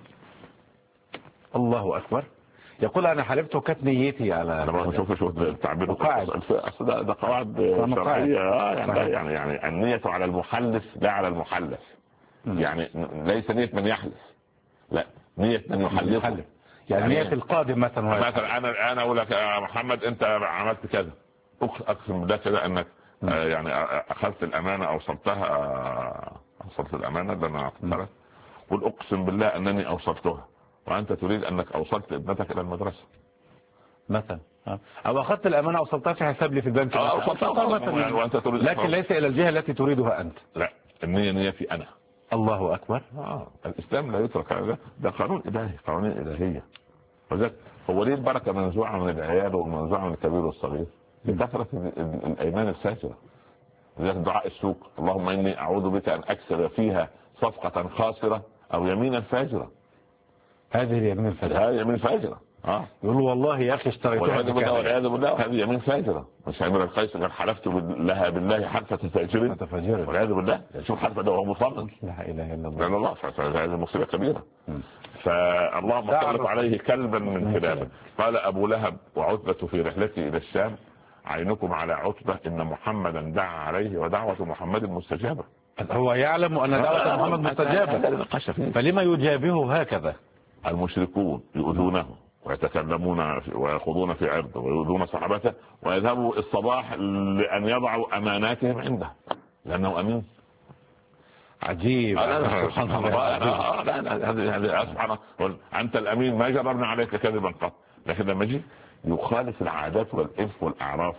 الله أكبر. يقول أنا حلفت وكانت نيتي على. أنا شوف التعبير. ده قواعد شرعية. يعني النية على المحلف لا على المحلف. يعني ليس نية من يحلف، لا، نية من يحلف. يعني نية القادم مثلا أنا أقول لك يا محمد أنت عملت كذا، أقسم بالله كذا أنك يعني أخذت الأمانة أوصلت الأمانة ده أنا أعطيتها، قل أقسم بالله أنني أوصلتها وأنت تريد أنك أوصلت ابنتك إلى المدرسة مثلا، أو أخذت الأمانة أوصلتها في حساب لي في البنك مثلا، وأنت تريد، لكن ليس إلى الجهة التي تريدها أنت. لا، النية نيتي أنا. الله أكبر. الإسلام لا يترك هذا، ده قانون إلهي، قوانين إلهية. وذلك هو ليه البركة منزوعة من العيال ومنزوعة من الكبير والصغير؟ لكثرة الأيمان الفاجرة. لذلك دعاء السوق، اللهم إني أعوذ بك أن أكسب فيها صفقة خاسرة أو يمينا فاجرة. هذه اليمين الفاجرة. هذه يمين فاجرة. يقول والله يا أخي اشتريتها والعياذ بالله، هذه يمين فاجرة. مش عمر القيس قال حلفت لها بالله حلفة فاجر والعياذ بالله. شوف حلفة ده وهو مصمم. لا إله إلا الله. لأن الله هذه مصيبة كبيرة. فاللهم سلط عليه كلبا من كلابه. قال أبو لهب وعتبة في رحلته إلى الشام عينكم على عتبة إن محمدا دعا عليه ودعوة محمد مستجابة. هو يعلم أن دعوة محمد مستجابة، فلما يجابه هكذا؟ المشركون يؤذونه ويتكلمون ويخوضون في عرضه ويؤذون صحابته ويذهبوا الصباح لأن يضعوا أماناتهم عنده لأنه أمين. عجيب. سبحان الله. هذه سبحان الله. أنت الأمين ما جربنا عليك كذبا قط، لكن لما يجي يخالف العادات والإرث والأعراف.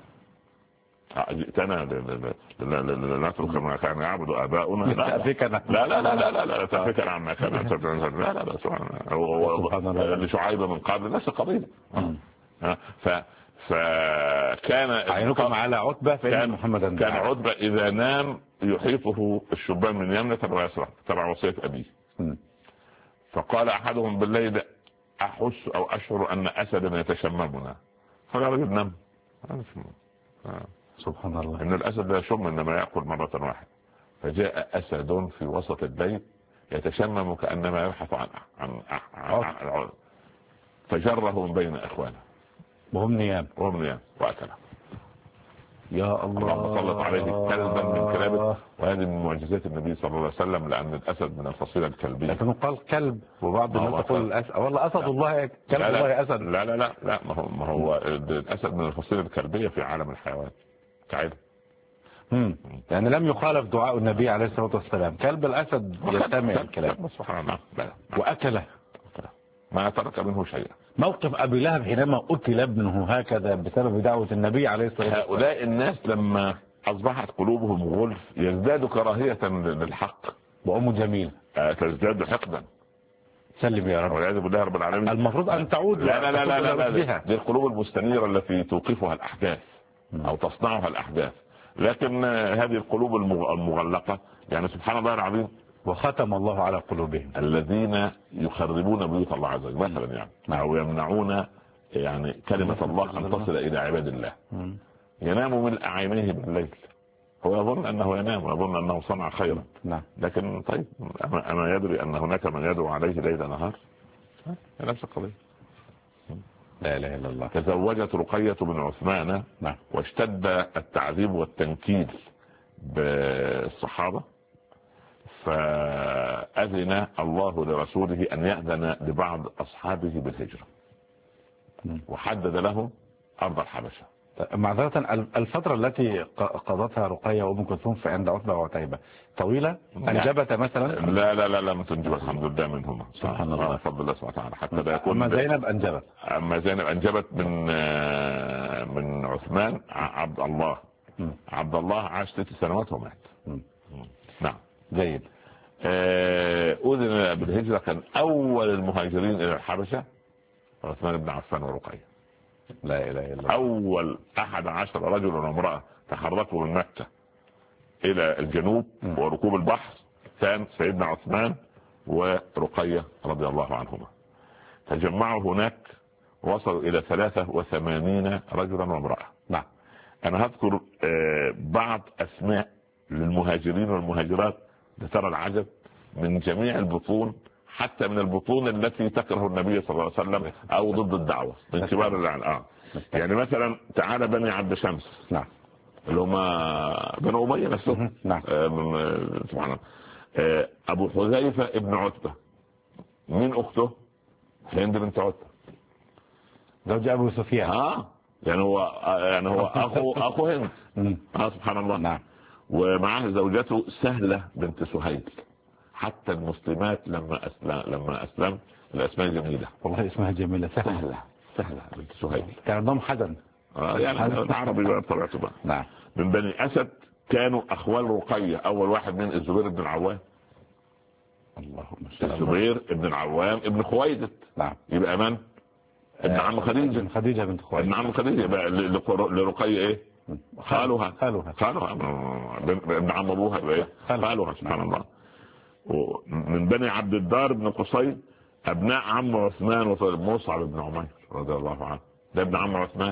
جئتنا لنترك ما كان يعبد آباؤنا. لا تفكر عما كان. لا سبحان الله. لشعيب من قبل نفس القضية. فكان عينكم على عتبة فإن محمدا كان عتبة إذا نام يحيطه الشبان من يمنة ويسرى تبع وصية أبيه. فقال أحدهم بالليل أحس أو أشعر أن أسدا يتشممنا، فقال رجل نم. سبحان الله. إن الأسد لا يشم إنما يأكل مرة واحدة. فجاء أسد في وسط الليل يتشمم كأنما يبحث عن فجره من بين إخوانه وهم نيام وأكله. يا الله. سلط عليه كلبا من كلابه. وهذه من معجزات النبي صلى الله عليه وسلم، لأن الأسد من الفصيلة الكلبية. لكنه قال كلب، وبعض الناس يقول الأسد. والله أسد الله كلب الله أسد. لا ما هو الأسد من الفصيلة الكلبية في عالم الحيوان كعلم. يعني لم يخالف دعاء النبي عليه الصلاة والسلام. كلب الأسد يستمع الكلام سبحان الله. وأكله ما ترك منه شيئا. موقف أبي لهب حينما قتل ابنه هكذا بسبب دعوة النبي عليه الصلاة والسلام. هؤلاء الناس لما أصبحت قلوبهم غلف يزداد كراهية للحق، وأم جميل تزداد حقدا. سلم يا رب. والعياذ بالله رب العالمين. المفروض أن تعود. لا دي القلوب المستنيرة التي توقفها الأحداث أو تصنعها الأحداث. لكن هذه القلوب المغلقة، يعني سبحان الله العظيم، وختم الله على قلوبهم الذين يخربون بيوت الله عز وجل مثلا يعني او يمنعون يعني كلمة الله ان تصل الى عباد الله. ينام من عينيه بالليل، هو يظن انه ينام ويظن انه صنع خيرا. لكن طيب اما يدري ان هناك من يدعو عليه ليل نهار؟ نفس القضية. لا اله الا الله. تزوجت رقية بن عثمان واشتد التعذيب والتنكيل بالصحابة، فأذن الله لرسوله أن يأذن لبعض أصحابه بالهجرة وحدد لهم أرض الحبشة. معذرة، الفترة التي قضتها رقية وأم كلثوم في عند عتبة وعتيبة طويلة؟ أنجبت مثلا؟ لا لا لا لم تنجب الحمد لله منهما سبحان الله بفضل الله سبحانه وتعالى حتى لا يكون. أما زينب أنجبت؟ أما زينب أنجبت من عثمان عبد الله. عبد الله عاش 6 سنوات ومات. نعم جيد. أذن بالهجرة، كان أول المهاجرين إلى الحبشة عثمان بن عفان ورقية. لا إله إلا الله. أول 11 رجل وامرأة تحركوا من مكة إلى الجنوب وركوب البحر كان سيدنا عثمان ورقية رضي الله عنهما. تجمعوا هناك وصلوا إلى 83 رجلا وامرأة. نعم. أنا هذكر بعض أسماء للمهاجرين والمهاجرات لترى العجب من جميع البطون، حتى من البطون التي تكره النبي صلى الله عليه وسلم أو ضد الدعوة من كبار العلماء. يعني مثلا تعالى بني عبد شمس. نعم. اللي هم بنو أمية نفسهم. نعم. سبحان الله. أبو حذيفة ابن عتبة، من أخته؟ هند بنت عتبة زوج أبو سفيان. يعني هو أخو هند. سبحان الله. نعم. ومعه زوجته سهلة بنت سهيل. حتى المسلمات لما أسلم الأسماء جميلة. والله اسمها جميلة. سهلة بنت سهيل. كان عندهم حزن. يعني العربي بقى بطبيعته بقى. نعم. من بني أسد كانوا أخوال رقية. أول واحد من الزبير بن العوام. اللهم صل على الزبير بن العوام ابن خويلد. نعم. يبقى من؟ ابن عم خديجة. خديجة بنت خويلد. ابن عم خديجة يبقى لرقية ايه؟ خالها. ابن عم ابوها يبقى ايه؟ خالها. سبحان الله. ومن بني عبد الدار بن قصي ابناء عم عثمان مصعب بن عمير رضي الله عنه. ده ابن عم عثمان.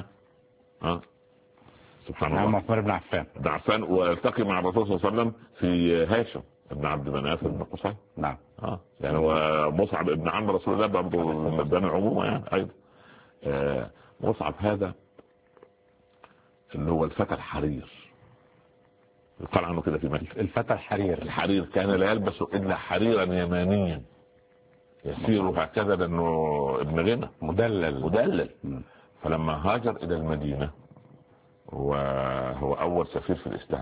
سبحان الله. عم عثمان بن عفان. والتقي مع الرسول صلى الله عليه وسلم في هاشم ابن عبد مناف بن قصي. نعم. يعني هو مصعب ابن عم رسول الله برضه من بني العمومه يعني ايضا. مصعب هذا اللي هو الفتى الحرير، يقال عنه كده في مكة الفتى الحرير كان لا يلبس الا حريرا يمانيا يسير هكذا لانه ابن غنى مدلل. فلما هاجر الى المدينة وهو اول سفير في الاسلام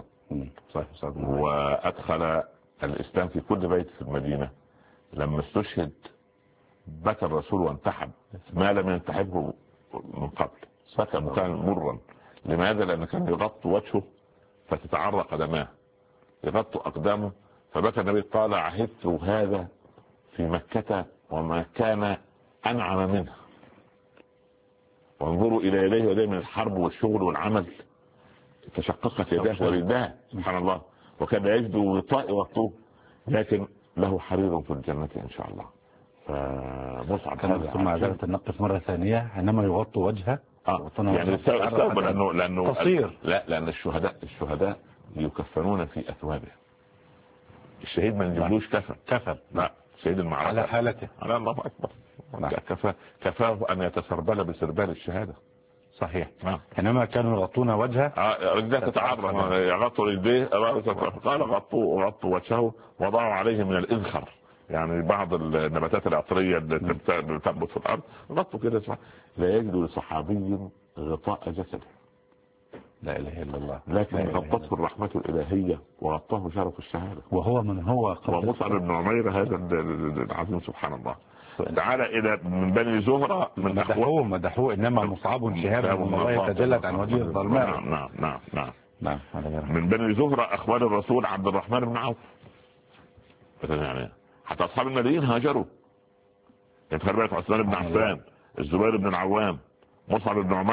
وادخل الاسلام في كل بيت في المدينة، لما استشهد بكى الرسول وانتحب ما لم ينتحبه من قبل. كان مرا. لماذا؟ لأنه كان يغطي وجهه فتتعرق قدماه، يغطي أقدامه، فبكى النبي قال عهدت هذا في مكة وما كان أنعم منه. وانظروا إلى يديه وديه من الحرب والشغل والعمل تشققت يداه ورداه سبحان الله، وكان يجد وطاء وطوب، لكن له حرير في الجنة إن شاء الله. فمصعب كان ثم عجلة النقف مرة ثانية حينما يغطي وجهه. يعني الثوب لأنه قصير. لا، لأن الشهداء يكفنون في أثوابه. الشهيد ما نجيبلوش كفن. لا، شهيد المعركة على حالته. على الله أكبر. كفاه أن يتسربل بسربال الشهادة. صحيح. حينما كانوا يغطون وجهه رجلاه تتعرض، يغطوا يديه، قال غطوا وجهه، وضعوا عليه من الإذخر، يعني بعض النباتات العطرية اللي تنبت في الأرض، غطوا كده. لا يجد لصحابي غطاء جسده. لا إله إلا الله. لكن غطته الرحمة الإلهية وغطاه شرف الشهادة. وهو من هو ومصعب بن عمير هذا العظيم سبحان الله. تعالى إلى من بني زهرة من مدحوه إنما مصعب شهاب من الله تجلت عن وجه الظلماء. نعم. من بني زهرة أخوال الرسول عبد الرحمن بن عوف. يعني حتى أصحاب المدينة هاجروا. خلي بالك عثمان بن عفان، الزبير بن العوام، مصعب بن عمير،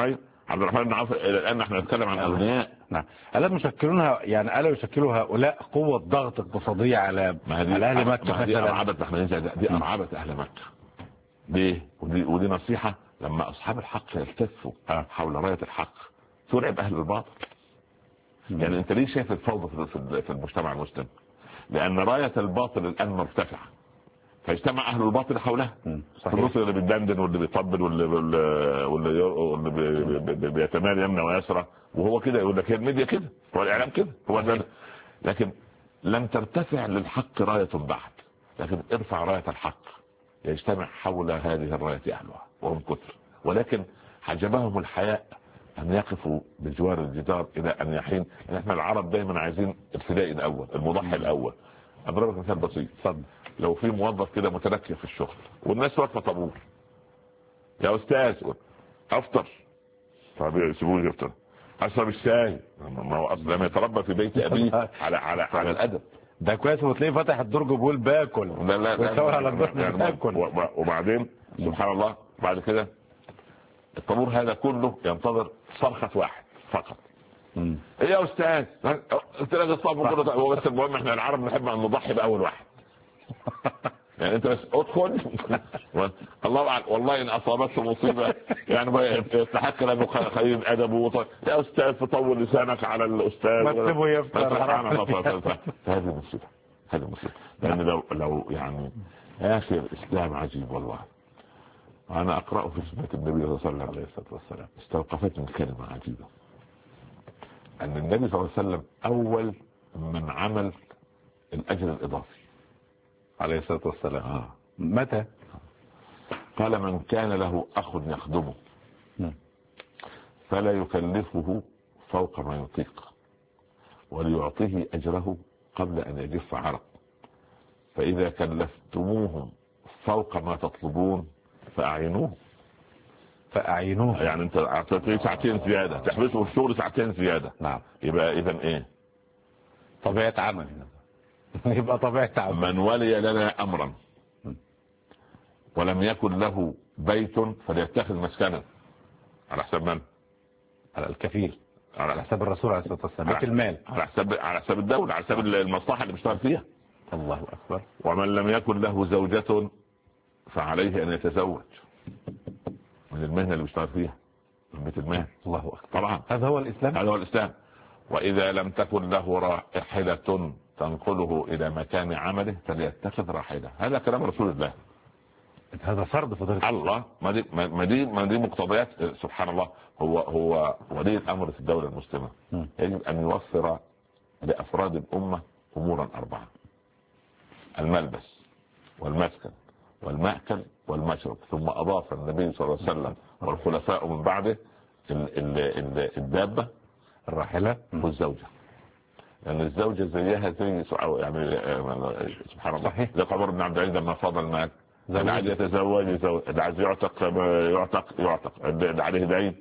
عبد الرحمن بن عوف الان نحن نتكلم عن اغنياء. نعم. الا يشكلونها يعني الا يشكلوا هؤلاء قوه ضغط اقتصاديه على اهل مكه دي مثلا؟ ارعبت دي ارعبت اهل مكه. ليه؟ ودي نصيحه لما اصحاب الحق يلتفوا حول رايه الحق ترعب اهل الباطل. يعني انت ليه شايف الفوضى في المجتمع المسلم؟ لان رايه الباطل الان مرتفعه فيجتمع اهل الباطل حولها. النص اللي بيدندن واللي بيطبل واللي بيتمال يمنى ويسرى وهو كده يقول لك هي الميديا كده هو الاعلام كده هو ده. لكن لم ترتفع للحق رايه بعد، لكن ارفع رايه الحق يجتمع حول هذه الرايه اهلها وهم كثر، ولكن حجبهم الحياء ان يقفوا بجوار الجدار الى ان يحين. احنا العرب دايما عايزين الفدائي الاول المضحي الاول. اضربك مثال بسيط. اتفضل. لو في موظف كده متنكر في الشغل والناس واقفه طابور، يا استاذ افطر، طب يسيبوه يفطر، اشرب الشاي، ما هو اصلا لما يتربى في بيت ابيه على الادب ده كويس. وتلاقيه فتح الدرج وبيقول باكل. لا ويشاور على الدرج باكل. وبعدين سبحان الله بعد كده الطابور هذا كله ينتظر صرخه واحد فقط. ايه يا استاذ تلاقي الطابور كله هو بس المهم احنا العرب نحب ان نضحي باول واحد. يعني انت بس ادخل الله اعلم والله ان اصابته مصيبه يعني يستحق له خير ادبه. يا استاذ تطول لسانك على الاستاذ ما تسيبه يفطر. هذه مصيبه هذه مصيبه. لان لو يعني يا اخي الاسلام عجيب والله. انا اقراه في سنه النبي صلى الله عليه وسلم استوقفتني كلمه عجيبه ان النبي صلى الله عليه وسلم اول من عمل الاجر الاضافي عليه الصلاة والسلام. متى؟ قال من كان له أخ يخدمه فلا يكلفه فوق ما يطيق وليعطيه أجره قبل أن يجف عرق، فإذا كلفتموهم فوق ما تطلبون فأعينوه. يعني أنت أعطيته ساعتين زيادة تحبسه في الشغل ساعتين زيادة. نعم. يبقى إذن إيه؟ طبيعة عمل. يبقى طبيعة عمل. من ولي لنا أمرا ولم يكن له بيت فليتخذ مسكنا. على حساب من؟ على الكفيل، على حساب الرسول عليه الصلاة والسلام. بيت المال على حساب الدولة، على حساب المصلحة اللي بيشتغل فيها. الله أكبر. ومن لم يكن له زوجة فعليه أن يتزوج من المهنة اللي بيشتغل فيها من بيت المال. الله أكبر. طبعا هذا هو الإسلام. هذا هو الإسلام. وإذا لم تكن له راحلة تنقله إلى مكان عمله فليتخذ راحلة. هذا كلام رسول الله. هذا فرض فضيلة الله. ما دي مقتضيات سبحان الله. هو ولي الأمر في الدولة المسلمة يجب أن يوفر لأفراد الأمة أمورا 4: الملبس والمسكن والمأكل والمشرب. ثم أضاف النبي صلى الله عليه وسلم والخلفاء من بعده الدابة الراحلة والزوجة، لأن الزوجة زيها زي يعني سبحان الله. صحيح. زي عمر بن عبد العزيز لما فاض المال اللي عايز يتزوج اللي عايز يعتق اللي عليه دين.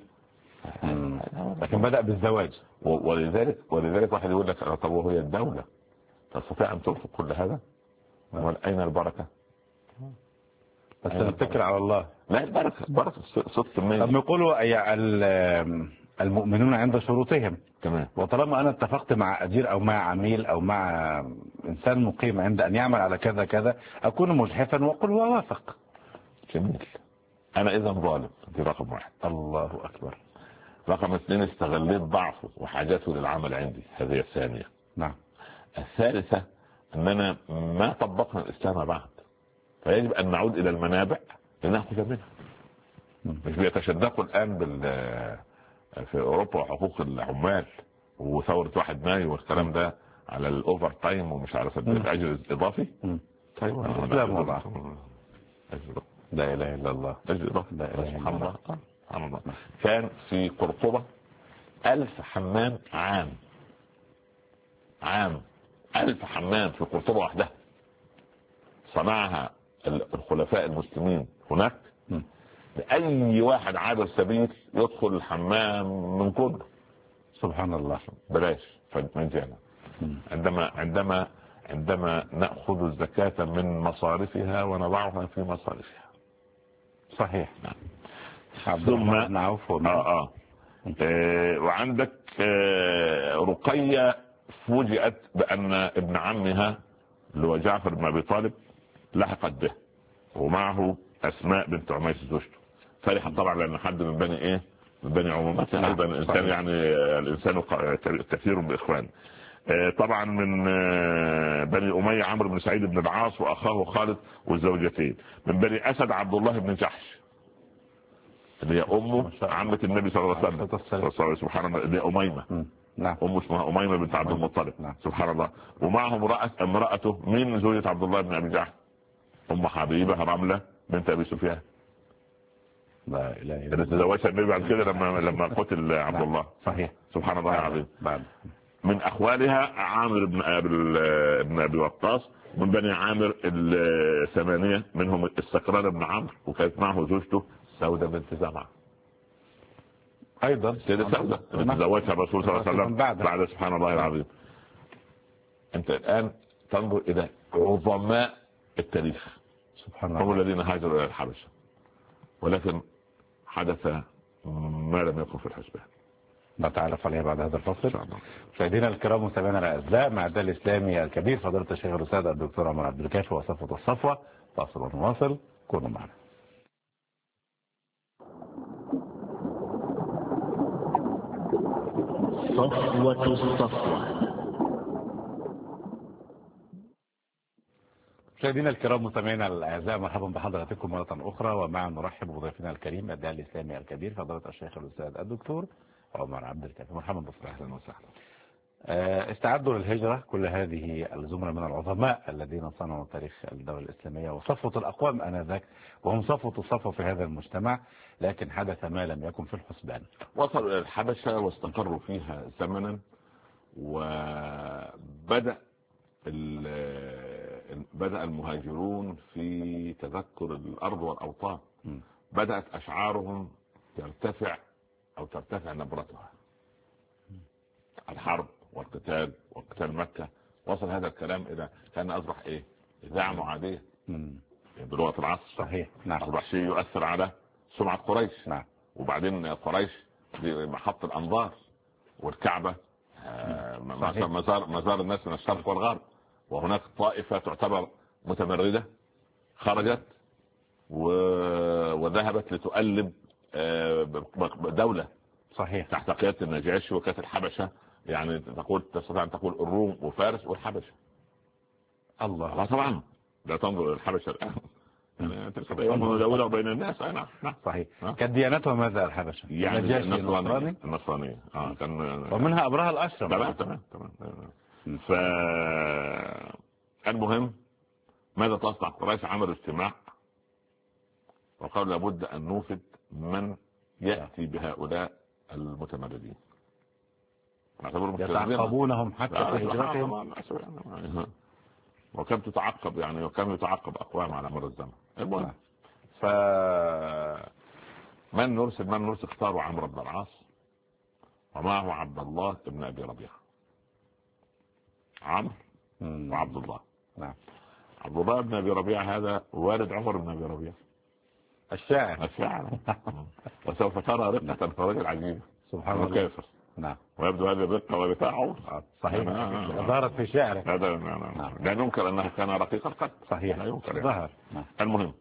لكن بدأ بالزواج. ولذلك واحد يقول لك طب وهي الدولة تستطيع أن تنفق كل هذا؟ أين البركة؟ بس نتكل على الله. لا البركة صدق المية. طب يقولوا المؤمنون عند شروطهم. تمام. وطالما أنا اتفقت مع أجير أو مع عميل أو مع إنسان مقيم عند أن يعمل على كذا كذا أكون مجحفا وأقول هو وافق. جميل. أنا إذا ظالم. دي رقم 1. الله أكبر. رقم 2 استغليت ضعفه وحاجته للعمل عندي. هذه الثانية. نعم. الثالثة أننا ما طبقنا الإسلام بعد، فيجب أن نعود إلى المنابع لنأخذ منها. مش بيتشدقوا الآن في أوروبا وحقوق العمال وثورة 1 مايو والكلام ده على الأوفر تايم ومش عارف الأجر الإضافي. طيب الإسلام وضع. لا إله إلا الله. أجر إضافي. سبحان الله. سبحان الله. كان في قرطبة 1000 حمام عام 1000 حمام في قرطبة وحدها صنعها الخلفاء المسلمين هناك لأي واحد عابر سبيل يدخل الحمام من كله. سبحان الله. بلاش فنجانا. عندما نأخذ الزكاة من مصارفها ونضعها في مصارفها. صحيح. نعم. ثم وعندك رقية فوجئت بأن ابن عمها اللي هو جعفر بن أبي طالب لحقت به، ومعه أسماء بنت عميس زوجته. فرحت طبعا لأن حد من بني إيه، من بني عمومته أيضا الإنسان، يعني الإنسان كثير بإخوان. طبعا من بني أمية عمرو بن سعيد بن العاص وأخاه خالد والزوجتين. من بني أسد عبد الله بن جحش اللي هي أمه عمة النبي صلى الله عليه وسلم، سبحان الله، اللي هي أميمة. نعم. أمه اسمها أميمة بنت عبد المطلب. نعم. سبحان الله. ومعهم امرأته من زوجة عبد الله بن أبي جحش، أم حبيبة رملة بنت أبي سفيان. لا إله إلا اللي تزوجها النبي بعد كده لما قتل عبد الله. صحيح. سبحان الله العظيم. من أخوالها عامر بن أبي وقاص، من بني عامر الثمانية، منهم السكران بن عمرو، وكانت معه زوجته سودة بنت زمعة أيضا سيدة سودة اللي تزوجها الرسول صلى الله عليه وسلم بعد. سبحان الله العظيم. أنت الآن تنظر إلى عظماء التاريخ، سبحان الله، هم الذين هاجروا إلى الحبشة، ولكن حدث ما لم يكن في الحسبان. نتعرف عليها بعد هذا الفصل. مشاهدينا الكرام مستمعينا الاعزاء، مع الداعي الاسلامي الكبير فضيلة الشيخ الاستاذ الدكتور عمر عبد الكافي وصفوة الصفوة. فاصل ونواصل، كونوا معنا. صفوة الصفوة. مشاهدينا الكرام مستمعينا الاعزاء، مرحبا بحضراتكم مرة اخرى، ومع نرحب بضيفنا الكريم الداعي الاسلامي الكبير فضيلة الشيخ الاستاذ الدكتور عمر عبد الكافي. مرحبا بكم. اهلا وسهلا. استعدوا للهجرة كل هذه الزمرة من العظماء الذين صنعوا تاريخ الدولة الإسلامية وصفوة الأقوام آنذاك، وهم صفوة الصفوة في هذا المجتمع، لكن حدث ما لم يكن في الحسبان. وصلوا إلى الحبشة واستقروا فيها زمنا، وبدأ المهاجرون في تذكر الأرض والأوطان. بدأت أشعارهم ترتفع نبرتها. الحرب والقتال وقتال مكة، وصل هذا الكلام إلى كان أصبح إيه، إذاعة معادية بلغة العصر. صحيح. نعم. أصبح شيء يؤثر على سمعة قريش. نعم. وبعدين قريش محط الأنظار، والكعبة مزار الناس من الشرق والغرب، وهناك طائفة تعتبر متمردة خرجت وذهبت لتؤلب دولة. صحيح. تحت قيادة النجاشي، وكانت الحبشة يعني تستطيع أن تقول الروم وفارس والحبشة. الله. طبعا لا تنظر إلى الحبشة الآن يعني تستطيع يوم دولة بين الناس. نعم. صحيح. كانت ديانتها ماذا الحبشة؟ يعني النصرانية. كان ومنها أبرهة الأشرم. تمام. المهم ماذا تصنع قريش؟ عملوا اجتماع وقالوا لابد أن نوفد من يأتي بهؤلاء المتمردين، يتعقبونهم حتى في هجرتهم، وكم تتعقب يعني، وكم يتعقب أقوام على مر الزمن. المهم من نرسل اختاروا عمرو بن العاص ومعه عبد الله بن أبي ربيعة. عمرو وعبد الله. نعم. عبد الله بن أبي ربيعة هذا والد عمر بن أبي ربيعة الشاعر. وسوف ترى رقة في رجل عجيبة سبحان الله كافر. نعم. ويبدو هذه الرقة ورثاء عمر. صحيح. ظهرت في شعره. هذا لا ننكر أنها كان رقيق القلب. صحيح. لا ينكر. ظهر. المهم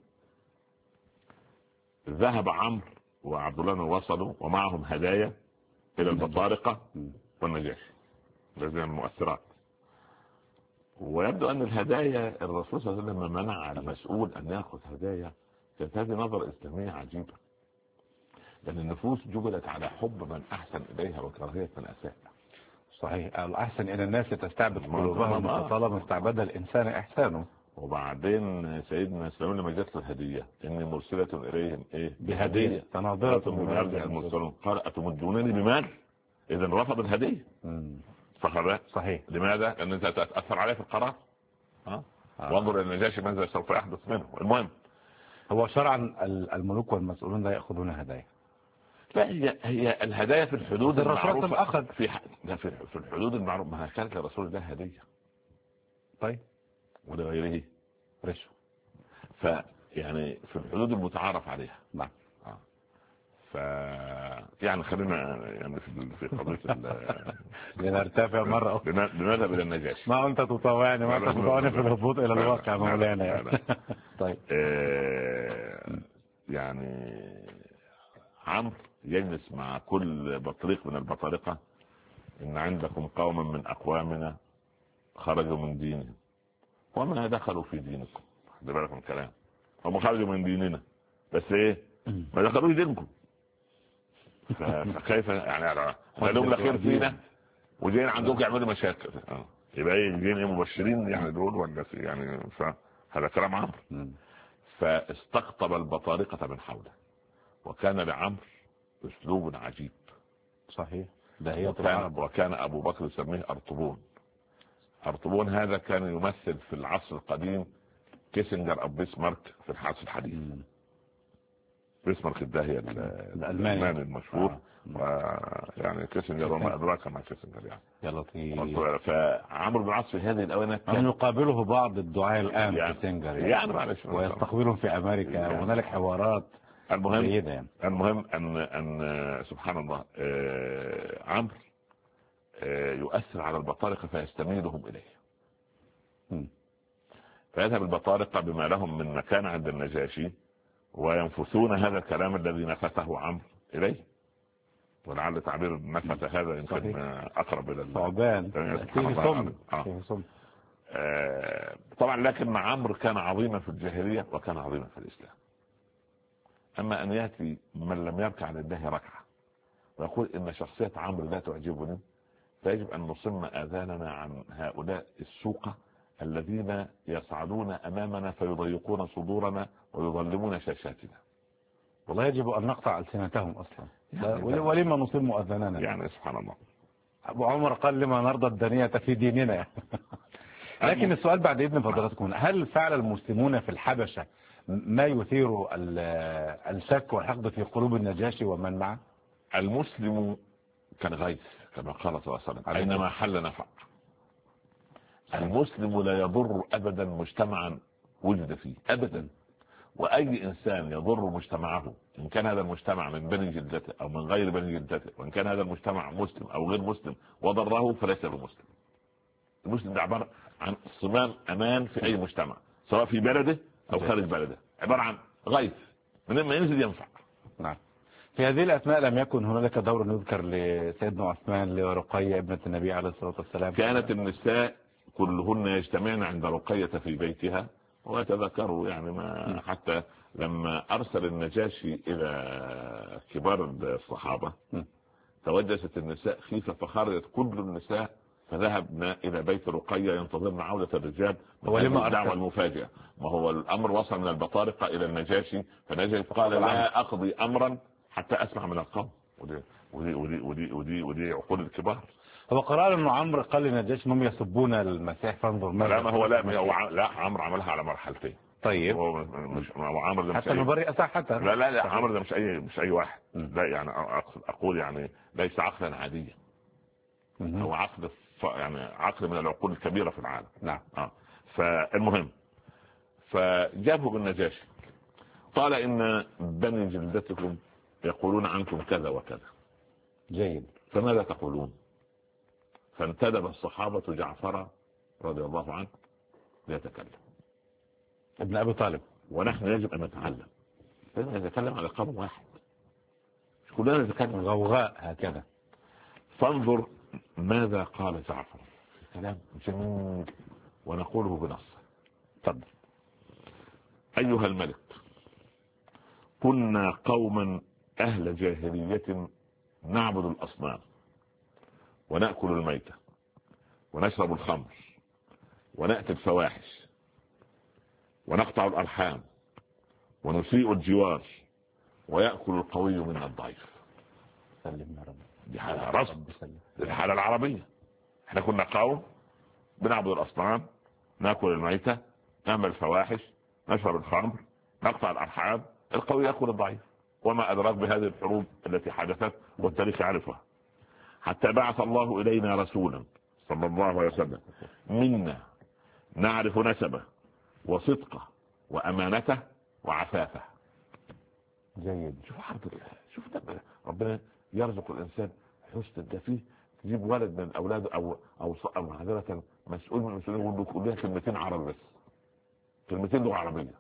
ذهب عمرو وعبد الله وصلوا ومعهم هدايا إلى البطارقة والنجاشي، لازم المؤثرات. ويبدو أن الهدايا الرسول صلى الله عليه وسلم منع المسؤول أن يأخذ هدايا. كانت هذه نظرة إسلامية عجيبة، لأن النفوس جبلت على حب من أحسن إليها وكراهية من أساء. صحيح. الأحسن إلى الناس تستعبد قلوبهم طالما استعبد الإنسان إحسانه. وبعدين سيدنا سليمان لما جت له الهدية إني مرسلة إليهم بهدية تناظرة بمال المرسلون، قال أتمدونني بمال؟ إذا رفض الهدية. صحيح. لماذا؟ لأن أنت تأثر عليه في القرار. وانظر إلى النجاشي ماذا سوف يحدث منه. المهم هو شرعا الملوك والمسؤولون لا يأخذون هدايا. لا، هي الهدايا في الحدود المعروفة. أخذ في الحدود المعروفة. ما كانت لرسول الله هدية. طيب. ولغيره رشوة. فيعني في الحدود المتعارف عليها. نعم. يعني خلينا يعني في قضيه لنرتفع مرة أخرى. لنذهب الى النجاشي. ما أنت تطوعني ما أنت تطوعني في الهبوط إلى الواقع مولانا يعني. طيب يعني عمرو يجلس مع كل بطريق من البطارقة إن عندكم قوما من أقوامنا خرجوا من دينهم وما دخلوا في دينكم. خلي بالك من الكلام، هم خرجوا من ديننا بس إيه ما دخلوش دينكم. فكيف يعني لهم خير فينا وجايين عندكم يعملوا مشاكل. يبقى ايه جايين مبشرين يعني دول ولا يعني فهذا كلام عمرو. فاستقطب البطارقة من حوله وكان لعمرو اسلوب عجيب. صحيح. وكان ابو بكر يسميه ارطبون. ارطبون هذا كان يمثل في العصر القديم كيسنجر او بيسمارك في العصر الحديث. بيسمارك الداهية الالماني المشهور. يعني كيسنجر وما ادراك ما كيسنجر يعني. يا لطيف. فعمرو بن العاص في هذه الاونه كان يقابله بعض الدعاة الان يعني كيسنجر يعني معلش ويستقبلهم في امريكا يعني. وهنالك حوارات جيدة يعني. المهم ان سبحان الله عمرو يؤثر على البطارقة فيستميلهم اليه. فيذهب البطارقة بما لهم من مكان عند النجاشي وينفثون هذا الكلام الذي نفثه عمرو اليه. ولعل تعبير النفث هذا يمكن اقرب الى ثعبان فيه سم. طبعا لكن عمرو كان عظيما في الجاهلية وكان عظيما في الاسلام. اما ان ياتي من لم يركع لله ركعه ويقول ان شخصية عمرو لا تعجبني، فيجب ان نصم اذاننا عن هؤلاء السوقة الذين يصعدون امامنا فيضيقون صدورنا ويظلمون شاشاتنا. والله يجب ان نقطع السنتهم اصلا يعني ولما نصم اذاننا يعني سبحان الله. ابو عمر قال لما نرضى الدنية في ديننا. لكن السؤال بعد اذن فضلاتكم، هل فعل المسلمون في الحبشة ما يثير الشك والحقد في قلوب النجاشي ومن معه؟ المسلم كالغيث كما قال صلى الله عليه وسلم اينما حل نفع. المسلم لا يضر ابدا مجتمعا وجد فيه ابدا. واي انسان يضر مجتمعه ان كان هذا المجتمع من بني جلدته او من غير بني جلدته وان كان هذا المجتمع مسلم او غير مسلم وضره فليس بمسلم. المسلم ده عبارة عن صمام امان في اي مجتمع سواء في بلده او خارج بلده، عبارة عن غيث من ما ينزل ينفع. نعم. في هذه الاسماء لم يكن هنالك دور يذكر لسيدنا عثمان لرقية ابنة النبي عليه الصلاة والسلام؟ كانت النساء كلهن يجتمعن عند رقية في بيتها ويتذكروا يعني ما حتى لما ارسل النجاشي الى كبار الصحابة توجست النساء خيفة فخرجت كل النساء فذهبنا الى بيت رقية ينتظرن عودة الرجال. ولما الدعوة المفاجئة ما هو الامر وصل من البطارقة الى النجاشي فالنجاشي قال لا اقضي امرا حتى اسمع من القوم. ودي عقول الكبار. هو قرار انه عمرو قال للنجاشي انهم يسبون المسيح فانظر لا ما هو لا عمرو عملها على مرحلتين. طيب هو عمرو ده حتى نبرئ ساحة. لا عمرو ده مش اي واحد. لا يعني اقول يعني ليس عقلا عاديا. هو عقل يعني عقل من العقول الكبيرة في العالم. نعم. فالمهم فجابه بالنجاشي قال ان بني جلدتكم يقولون عنكم كذا وكذا. جيد. فماذا تقولون؟ فانتدب الصحابة جعفر رضي الله عنه ليتكلم ابن ابي طالب. ونحن يجب ان نتعلم لازم نتكلم على قوم واحد مش كلنا نتكلم غوغاء هكذا. فانظر ماذا قال جعفر في كلام جميل ونقوله بنص. تفضل. ايها الملك كنا قوما اهل جاهلية نعبد الاصنام ونأكل الميتة ونشرب الخمر ونأتي الفواحش ونقطع الأرحام ونسيء الجوار ويأكل القوي منا الضعيف. سلم يا رب. دي حالة رصد الحالة العربية. احنا كنا قوم بنعبد الأصنام نأكل الميتة نعمل الفواحش نشرب الخمر نقطع الأرحام القوي يأكل الضعيف. وما أدراك بهذه الحروب التي حدثت والتاريخ يعرفها حتى بعث الله إلينا رسولا صلى الله عليه وسلم منا نعرف نسبه وصدقه وأمانته وعفافه. جيد. شوف ربنا يرزق الانسان حسن ده فيه، تجيب ولد من اولاده او معذره مسؤول من المسؤولين يقول له كلها كلمتين عربي بس، كلمتين لغه عربيه.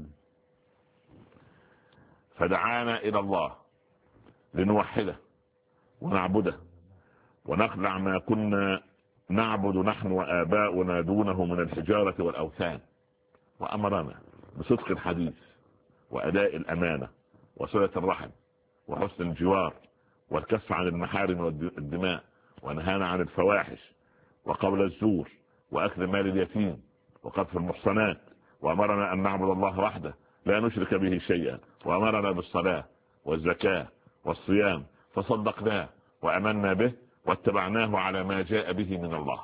فدعانا الى الله لنوحده ونعبده ونخلع ما كنا نعبد نحن وآباؤنا دونه من الحجارة والأوثان، وأمرنا بصدق الحديث وأداء الأمانة وصلة الرحم وحسن الجوار والكف عن المحارم والدماء، ونهانا عن الفواحش وقول الزور وأكل مال اليتيم وقذف المحصنات، وأمرنا أن نعبد الله وحده لا نشرك به شيئا، وأمرنا بالصلاة والزكاة والصيام فصدقناه وأمنا به واتبعناه على ما جاء به من الله.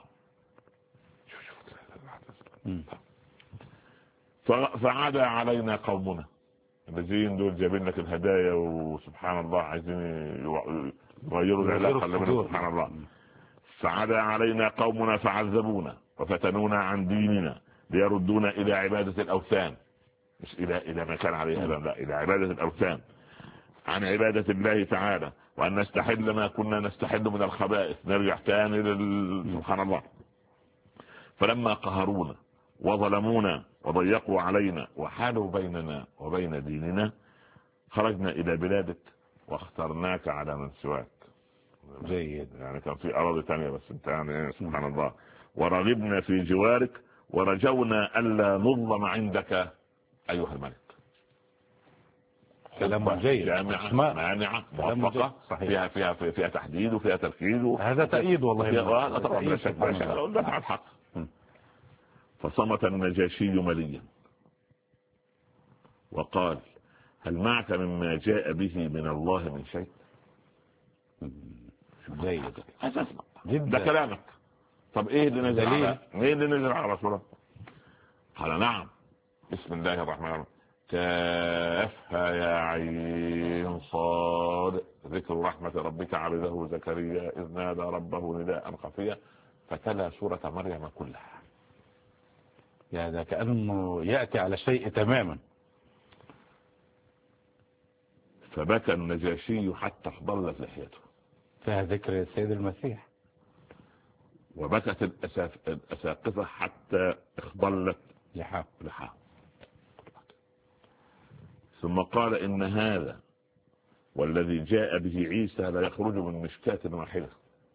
فعدا علينا قومنا الذين دول جايبين لك الهدايا وسبحان الله عايزين يغيروا العلاقة اللي بينهم سبحان الله. فعدا علينا قومنا فعذبونا وفتنونا عن ديننا ليردونا إلى عبادة الأوثان، مش إلى ما كان عليه لا، إلى عبادة الأوثان عن عبادة الله تعالى، وأن نستحل ما كنا نستحل من الخبائث، نرجع تاني سبحان الله. فلما قهرونا وظلمونا وضيقوا علينا وحالوا بيننا وبين ديننا خرجنا إلى بلادك واخترناك على من سواك. جيد. يعني كان في أراضي تانية بس انت يعني سبحان الله. ورغبنا في جوارك ورجونا ألا نظلم عندك أيها الملك. كلام جيد، مانعة موفقة، فيها تحديد وفيها تركيز، هذا تأييد والله طبعا لا شك على الحق. فصمت النجاشي مليا وقال هل معك مما جاء به من الله من شيء؟ جيد ده كلامك. طب ايه اللي نزل على رسول الله؟ قال نعم بسم الله الرحمن الرحيم كافها يا عين صاد ذكر رحمة ربك عبده زكريا إذ نادى ربه نداء خفيا فتلا سورة مريم كلها. يعني كأنه يأتي على شيء تماما. فبكى النجاشي حتى اخضلت لحيته، فيها ذكر السيد المسيح. وبكت الأساقفة حتى اخضلت لحاه. ثم قال إن هذا والذي جاء به عيسى لا يخرج من مشكاة واحدة.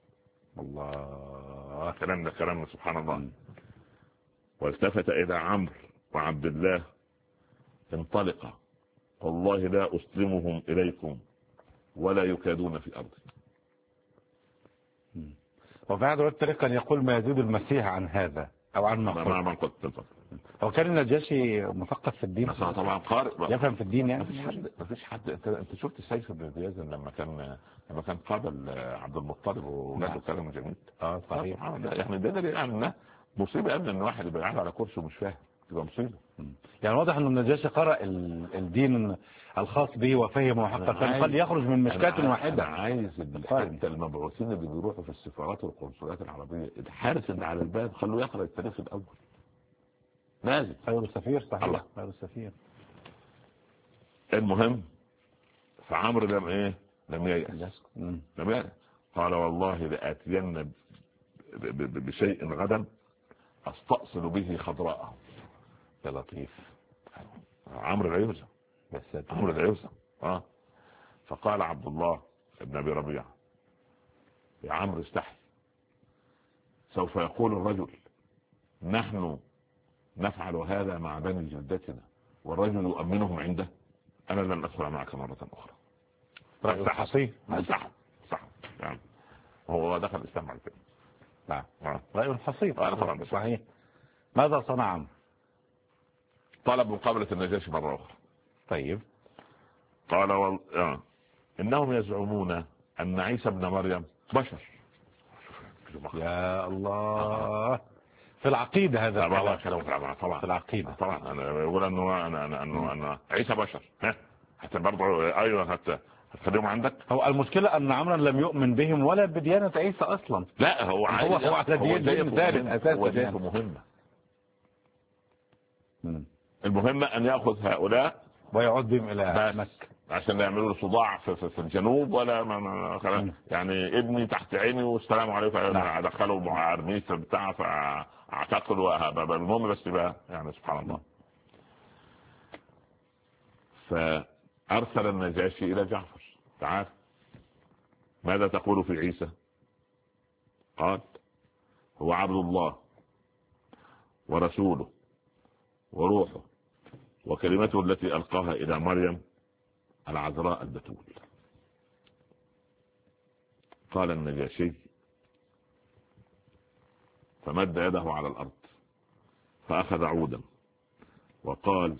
الله، كلامنا سبحان الله. والتفت إلى عمرو وعبد الله انطلقا والله لا أسلمهم إليكم ولا يكادون في أرضي. وفي هذا الطريق كان يقول ما يزيد المسيح عن هذا أو عن ما قلت. هو كان النجاشي مثقف في الدين طبعا، قارئ يفهم في الدين. يعني ما فيش حد. انت شفت سيف بن زياد لما كان قابل عبد المطلب وقال له كلام جميل. صحيح. يعني ده دليل ان مصيبه قبل ان واحد يبقى قاعد على كرسي ومش فاهم، تبقى مصيبه. يعني واضح ان النجاشي قرأ الدين الخاص به وفهمه حقا، كان قد يخرج من مشكاة واحدة. عايز انت المبعوثين اللي بيروحوا في السفارات والقنصلات العربية الحارس اللي على الباب خلوه يقرأ التاريخ الأول. لازم خير السفير. صحيح، خير السفير. المهم فعمرو لم ييأس. قال والله لآتين بشيء غدا أستأصل به خضراءه. يا لطيف. عمرو العيوزة. فقال عبد الله ابن أبي ربيعة يا عمرو استحي، سوف يقول الرجل نحن نفعل هذا مع بني جدتنا والرجل يؤمنهم عنده، أنا لن أدخل معك مرة أخرى. رأي حصيف. صح يعني هو دخل الإسلام على كده. نعم. رأي حصيف. طبعا صحيح. ماذا صنع عمرو؟ طلب مقابلة النجاشي مرة أخرى. طيب. قال إنهم يزعمون أن عيسى ابن مريم بشر. يا الله، في العقيدة هذا طبعا في العقيدة طبعا. أنا يقول أنه عيسى بشر. حتى برضه أيوة حتى هتخليهم عندك. هو المشكلة أن عمرو لم يؤمن بهم ولا بديانة عيسى أصلا. لا هو على دين ثالث أساسا. هو جاي مهمة. المهمة أن يأخذ هؤلاء ويعود بهم إلى مكة. عشان يعملوا له صداع في الجنوب ولا يعني ابني تحت عيني والسلام عليكم. ادخله مع ارميس بتاع فاعتقل المهم بس بقى يعني سبحان الله. فارسل النجاشي الى جعفر تعال ماذا تقول في عيسى؟ قال هو عبد الله ورسوله وروحه وكلمته التي ألقاها إلى مريم العذراء البتول. قال النجاشي فمد يده على الأرض فأخذ عودا وقال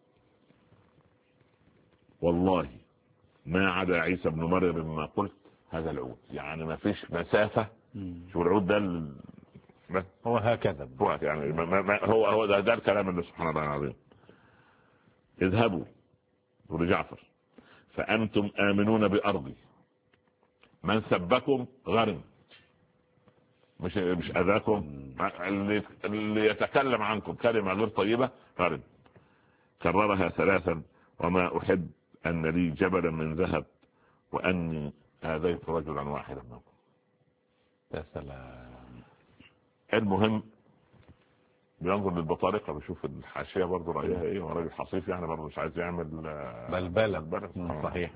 والله ما عدا عيسى بن مريم مما قلت هذا العود. يعني ما فيش مسافة. شو العود ده هو هكذا هو يعني هو ده الكلام اللي سبحان الله العظيم. اذهبوا لجعفر فأنتم آمنون بأرضي من سبكم غرم مش أذاكم. اللي يتكلم عنكم كلمة غير طيبة غرم. كررها 3 وما أحب أن لي جبلا من ذهب وأني آذيت رجلا واحدا منكم. يا سلام. المهم بينظر للبطارقة بيشوف الحاشية برضو رأيها ايه. وراجل حصيف يعني برضو مش عايز يعمل بلبلة. صحيح.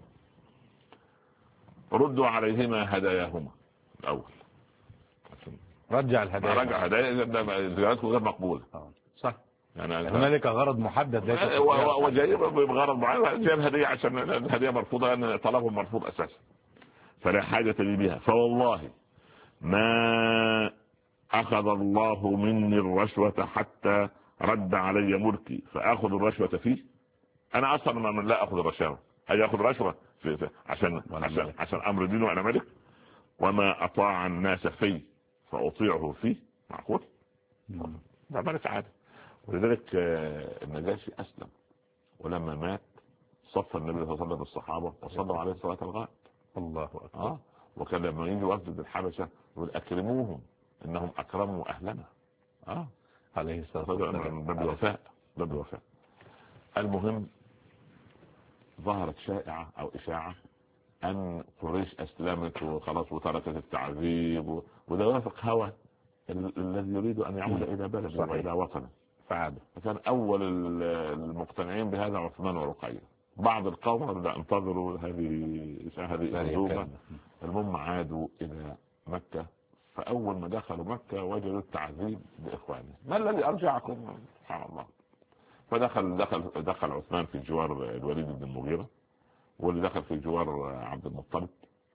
ردوا عليهما هداياهما الأول. رجع الهدايا. رجع هدايا زيارتكم غير مقبولة. صح. يعني هنالك غرض محدد وجاي بغرض معين جاب هدية عشان الهدية مرفوضة لأن طلبهم مرفوض أساسا فلا حاجة لي بها. فوالله ما أخذ الله مني الرشوة حتى رد علي ملكي فأخذ الرشوة فيه. أنا أصلا من لا أخذ الرشاوة. هل أخذ رشوة عشان أمر دين وأنا ملك. وما أطاع الناس فيه فأطيعه فيه. معقول؟ ده ملك عادي. ولذلك النجاشي أسلم ولما مات صف النبي صلى الله عليه وسلم بالصحابة وصلوا عليه صلاة الغائب. الله أكبر. وكان لما يجي وفد الحبشة يقول أكرموهم إنهم أكرموا أهلنا. عليه الصلاة والسلام. باب الوفاء. المهم ظهرت شائعة أو إشاعة أن قريش أسلمت وخلاص وتركت التعذيب وده وافق هوى الذي يريد أن يعود إلى بلده وإلى وطنه فعاد. فكان أول المقتنعين بهذا عثمان ورقية. بعض القوم لا انتظروا هذه الأعزوبة. المهم عادوا إلى مكة. فأول ما دخلوا مكة وجدوا التعذيب بإخوانه. ما الذي أرجعكم؟ سبحان الله. فدخل عثمان في جوار الوليد بن المغيرة واللي دخل في جوار عبد المطلب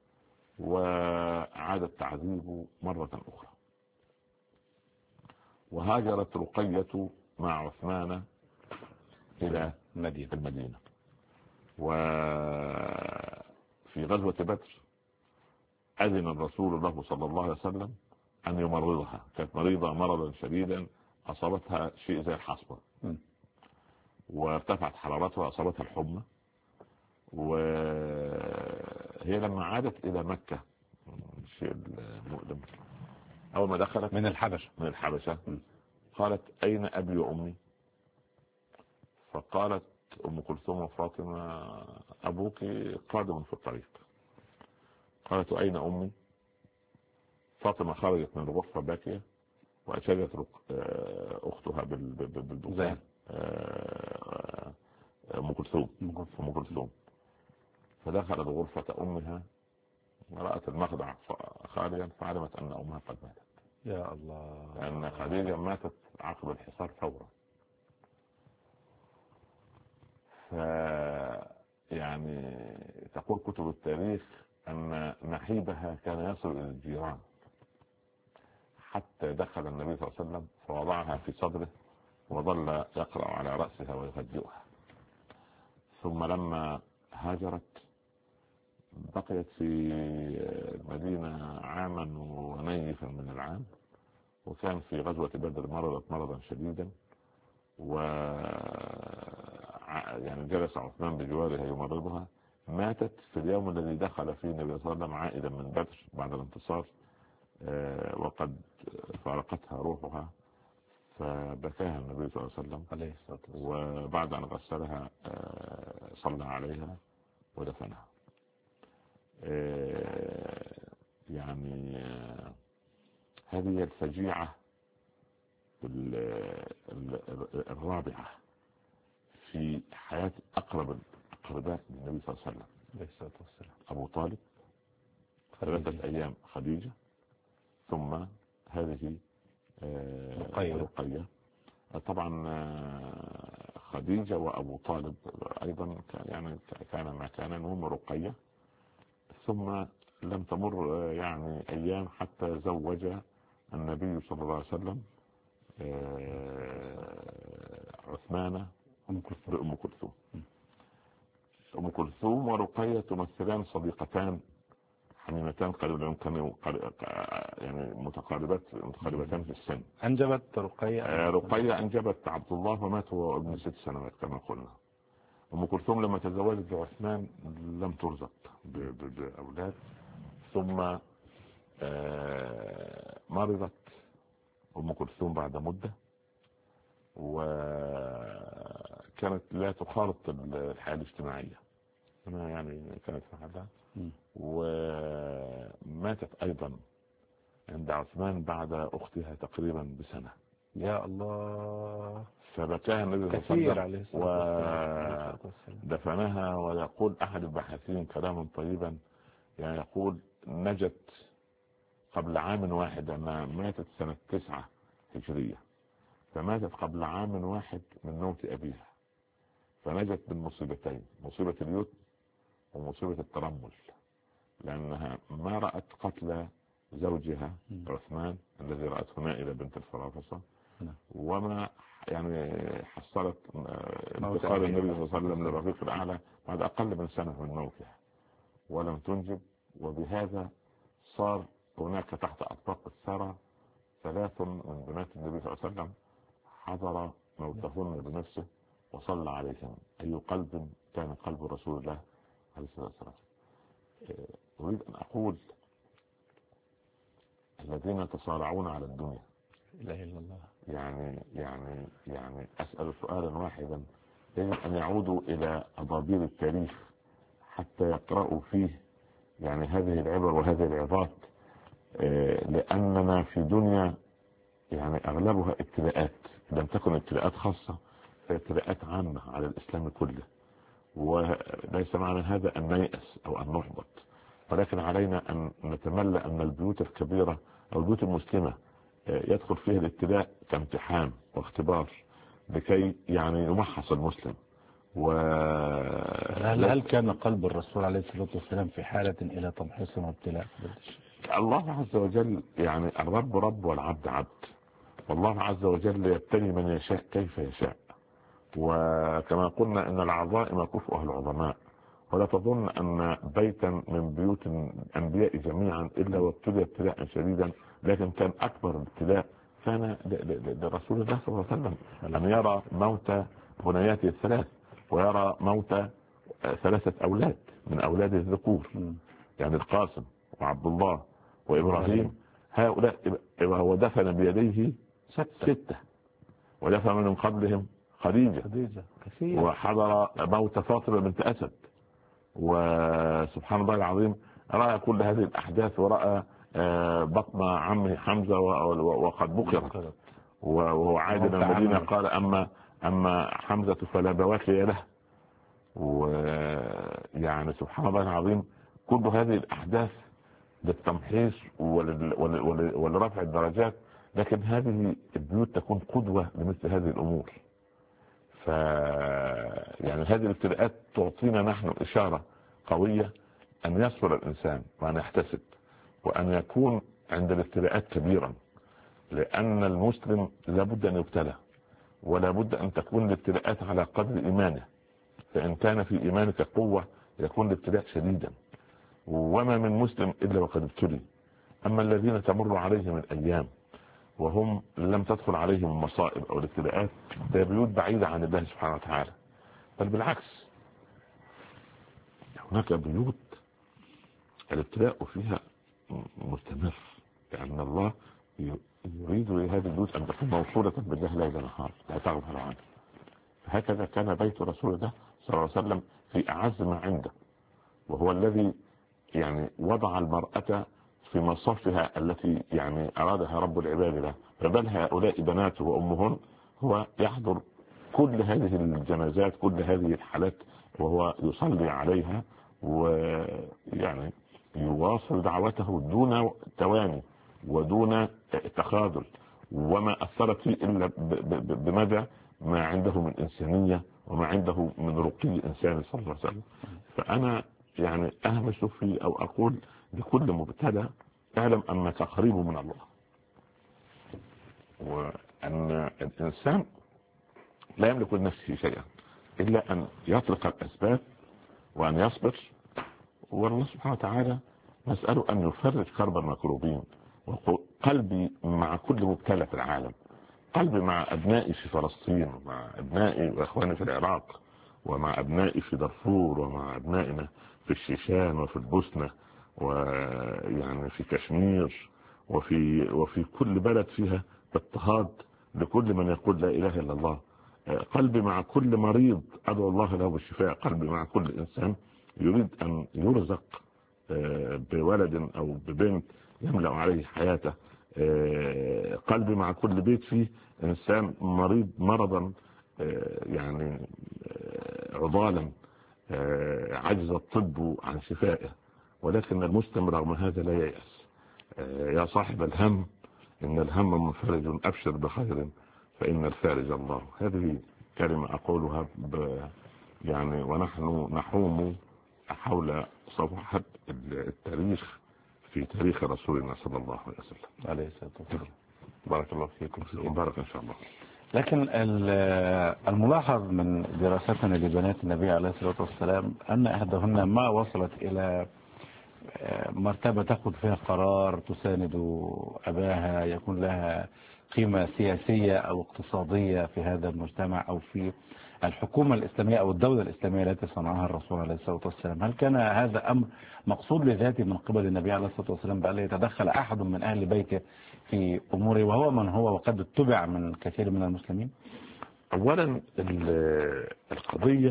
وعاد التعذيب مرة أخرى. وهاجرت رقية مع عثمان إلى المدينة. وفي غزوة بدر أذن الرسول له صلى الله عليه وسلم أن يمرضها. كانت مريضة مرضا شديدا أصابتها شيء زي الحصبة وارتفعت حرارتها أصابتها الحمى. وهي لما عادت إلى مكة الشيء المؤلم أول ما دخلت من الحبشة قالت أين أبي وأمي؟ فقالت أم كلثوم وفاطمة أبوك قادم في الطريق. قالت أين أمي؟ فاطمة خرجت من الغرفة باكية وأشارت أختها بالبكاء أم كلثوم. فدخلت غرفة أمها ورأت المخدع خاليا فعلمت أن أمها قد ماتت. يا الله. لأن خديجة ماتت عقب الحصار فورا. يعني تقول كتب التاريخ أن نحيبها كان يصل إلى الجيران حتى دخل النبي صلى الله عليه وسلم فوضعها في صدره وظل يقرأ على رأسها ويهدئها. ثم لما هاجرت بقيت في المدينة عاما ونيفا من العام. وكان في غزوة بدر مرضت مرضا شديدا يعني جلس عثمان بجوارها يمرضها. ماتت في اليوم الذي دخل فيه النبي صلى الله عليه وسلم عائدا من بدر بعد الانتصار وقد فارقتها روحها فبكاها النبي صلى الله عليه وسلم. وبعد أن غسلها صلى عليها ودفنها. يعني هذه الفجيعة الرابعة في حياة أقرب الأقرباء للنبي صلى الله عليه وسلم، أبو طالب 3 أيام، خديجة، ثم هذه رقية. طبعا خديجة وأبو طالب أيضا كان ما كان، هم رقية. ثم لم تمر يعني أيام حتى زوج النبي صلى الله عليه وسلم عثمان بأم كلثوم. أم كلثوم ورقية تمثلان صديقتان حميمتان كانوا يعني متقاربتان في السن. أنجبت رقية رقية أنجبت عبد الله ومات وهو ابن 6 سنوات كما قلنا. أم كلثوم لما تزوجت بعثمان لم ترزق بأولاد، ثم مرضت أم كلثوم بعد مدة، وكانت لا تخالط الحياة الاجتماعية، يعني كانت في حالها، وماتت أيضا عند عثمان بعد أختها تقريبا بسنة. يا الله. فبكاها النبي صلى الله عليه وسلم ودفنها. ويقول أحد الباحثين كلاما طيبا، يعني يقول نجت قبل عام واحد، أنها ماتت سنة 9 هجرية، فماتت قبل عام واحد من موت أبيها، فنجت من مصيبتين، مصيبة اليتم ومصيبة الترمل، لأنها ما رأت قتل زوجها عثمان الذي رأته نائلة بنت الفرافصة، وما يعني حصلت انتقال النبي صلى الله عليه وسلم للرفيق الأعلى بعد أقل من سنة من موتها، ولم تنجب. وبهذا صار هناك تحت أطباق الثرى 3 من بنات النبي صلى الله عليه وسلم حضر موتهن بنفسه وصلى عليهم. أي قلب كان قلب رسول الله عليه الصلاة والسلام. أريد أن أقول الذين يتصارعون على الدنيا، لا إله إلا الله، يعني أسأل سؤالا واحدا، يجب أن يعودوا إلى أضابير التاريخ حتى يقرأوا فيه يعني هذه العبر وهذه العظات، لأننا في دنيا يعني أغلبها ابتلاءات، لم تكن ابتلاءات خاصة، ابتلاءات عامة على الإسلام كله. وليس معنى هذا أن نيأس أو أن نحبط، ولكن علينا أن نتمنى أن البيوت الكبيرة أو البيوت المسلمة يدخل فيها الابتلاء كامتحان واختبار لكي يعني يمحص المسلم. هل كان قلب الرسول عليه الصلاة والسلام في حالة إلى تمحيص وابتلاء؟ الله عز وجل يعني الرب رب والعبد عبد، والله عز وجل يبتلي من يشاء كيف يشاء. وكما قلنا ان العظائم كفؤها العظماء، ولا تظن ان بيتا من بيوت الانبياء جميعا الا وابتلي ابتلاء شديدا، لكن كان اكبر ابتلاء كان لرسول الله صلى الله عليه وسلم ان يرى موت بنياته 3، ويرى موت 3 أولاد من أولاد الذكور، يعني القاسم وعبد الله وإبراهيم، هؤلاء هو دفن بيديه 6، ودفن من قبلهم خديجة كثير، وحضر موت فاطمة بنت أسد. وسبحان الله العظيم رأى كل هذه الأحداث، ورأى بطن عمه حمزة وقد بكرت، وهو عائد إلى المدينة قال أما حمزة فلا بواكي له. ويعني سبحان الله العظيم كل هذه الأحداث للتمحيص ولرفع الدرجات، لكن هذه البيوت تكون قدوة لمثل هذه الأمور. يعني هذه الابتلاءات تعطينا نحن إشارة قوية أن يصبر الإنسان وأن يحتسب وأن يكون عند الابتلاءات كبيرا، لأن المسلم لابد أن يبتلى، ولا بد أن تكون الابتلاءات على قدر إيمانه، فإن كان في إيمانك قوة يكون الابتلاء شديدا، وما من مسلم إلا وقد ابتلي. أما الذين تمر عليهم الأيام وهم لم تدخل عليهم المصائب أو الابتلاءات، ده بيوت بعيدة عن الله سبحانه وتعالى، بل بالعكس هناك بيوت الابتلاء فيها مستمر، لأن الله يريد لهذه البيوت أن تكون موصولة بالله ليل نهار لا تغفل عنه. هكذا كان بيت رسول الله صلى الله عليه وسلم في أعز ما عنده، وهو الذي يعني وضع المرأة في مصافها التي يعني أرادها رب العباد له، فبل هؤلاء بناته وأمهن، هو يحضر كل هذه الجنازات، كل هذه الحالات، وهو يصلي عليها ويعني يواصل دعوته دون تواني ودون تخاذل، وما أثرت فيه إلا بمدى ما عنده من إنسانية وما عنده من رقي الإنسان صلى الله عليه وسلم. فأنا يعني أهمس في أو أقول لكل مبتلى اعلم أنك قريب من الله، وأن الإنسان لا يملك لنفسه شيئا إلا أن يطلق الأسباب وأن يصبر، والله سبحانه وتعالى نسأله أن يفرج كرب المكروبين. وقلبي مع كل مبتلى في العالم، قلبي مع أبنائي في فلسطين، ومع أبنائي وإخواني في العراق، ومع أبنائي في دارفور، ومع أبنائنا في الشيشان وفي البوسنة، ويعني في كشمير، وفي كل بلد فيها اضطهاد لكل من يقول لا إله إلا الله. قلبي مع كل مريض أدعو الله له بالشفاء، قلبي مع كل إنسان يريد أن يرزق بولد أو ببنت يملأ عليه حياته، قلبي مع كل بيت فيه إنسان مريض مرضا يعني عضالا عجز الطب عن شفائه، ولكن المسلم رغم هذا لا ييأس. يا صاحب الهم إن الهم منفرج، أبشر بخير فإن الفارج الله. هذه كلمة أقولها يعني ونحن نحوم حول صفحة التاريخ في تاريخ رسولنا صلى الله عليه وسلم عليه الصلاة والسلام. بارك الله فيكم. بارك إن شاء الله. لكن الملاحظ من دراستنا لبنات النبي عليه الصلاة والسلام أن إحداهن ما وصلت إلى مرتبة تأخذ فيها قرار تساند أباها، يكون لها قيمة سياسية أو اقتصادية في هذا المجتمع أو في الحكومة الإسلامية أو الدولة الإسلامية التي صنعها الرسول عليه الصلاة والسلام. هل كان هذا أمر مقصود لذاته من قبل النبي عليه الصلاة والسلام بأن يتدخل أحد من أهل بيته في أموره وهو من هو وقد اتبع من كثير من المسلمين؟ أولا القضية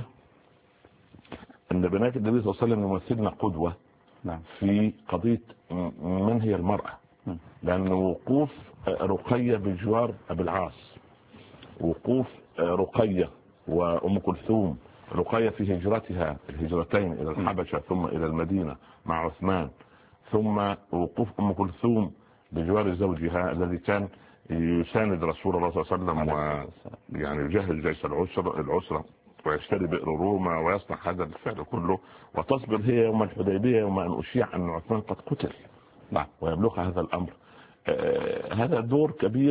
أن بنات النبي صلى الله عليه وسلم يمثلنا قدوة في قضية من هي المرأة، لأن وقوف رقية بجوار أبي العاص، وقوف رقية وأم كلثوم، رقية في هجرتها الهجرتين إلى الحبشة ثم إلى المدينة مع عثمان، ثم وقوف أم كلثوم بجوار زوجها الذي كان يساند رسول الله صلى الله عليه وسلم ويعني يجهز جيش العسرة ويشتري بئر روما ويصنع هذا الفعل كله، وتصبر هي يوم الحديبية يوم أن أشيع أن عثمان قد قتل ويبلغ هذا الأمر. هذا دور كبير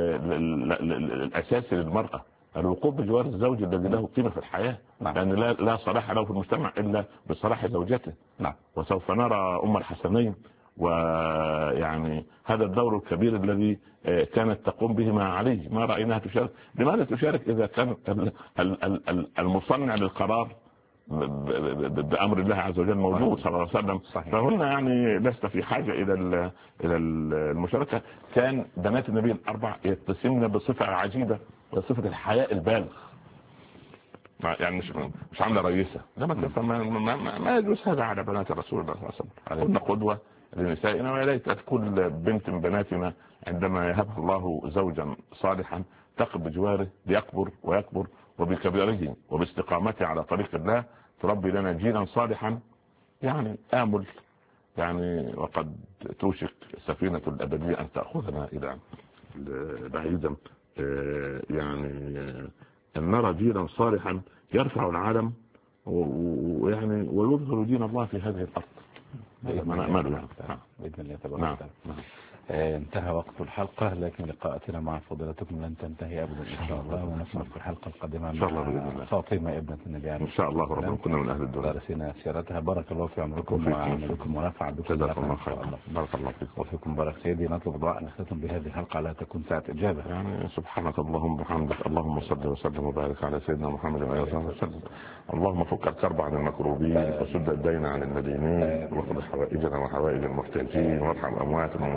الأساسي للمرأة، الوقوف بجوار الزوج الذي له قيمة في الحياة، لأن لا صلاح له في المجتمع إلا بصلاح زوجته. وسوف نرى أم الحسنين، ويعني هذا الدور الكبير الذي كانت تقوم به مع علي ما رأيناها تشارك. لماذا تشارك إذا كان المصنع للقرار بأمر الله عز وجل موجود صلى الله عليه وسلم؟ فهن يعني لست في حاجة إلى المشاركة. كان بنات النبي الأربع يتسمن بصفة عجيبة، وصفة الحياء البالغ، يعني مش عاملة رئيسة ما يجوز هذا على بنات الرسول صلى الله عليه وسلم. كنا قدوة لنسائنا، ويا ليت كل بنت من بناتنا عندما يهبها الله زوجا صالحا تقف بجواره ليكبر ويكبر، وبكبره وباستقامته على طريق الله تربي لنا جيلا صالحا. يعني آمل يعني وقد توشك سفينة الأبدية أن تأخذنا إلى بعيدا، يعني أن نرى جيلا صالحا يرفع العالم ويعني ويظهر دين الله في هذه الأرض. بإذن الله تبارك وتعالى. انتهى وقت الحلقة، لكن لقاءاتنا مع فضيلتكم لن تنتهي أبدا إن شاء الله، ونسمع في الحلقة القادمة مع فاطمة ابنة النبي إن شاء الله. ربنا كنا من أهل الدنيا درسنا سيرتها. بارك الله في عمركم وعملكم ونفع بكم. جزاك الله خير. بارك الله فيكم وفيكم. بارك سيدي. نطلب دعاء نختتم بهذه الحلقة لا تكون ساعة إجابة. يعني سبحانك اللهم وبحمدك، اللهم صل وسلم وبارك على سيدنا محمد وعلى آله وسلم. اللهم فك الكرب عن المكروبين وسد الدين عن المدينين، واقض حوائجنا وحوائج المحتاجين، وارحم أموات المسلمين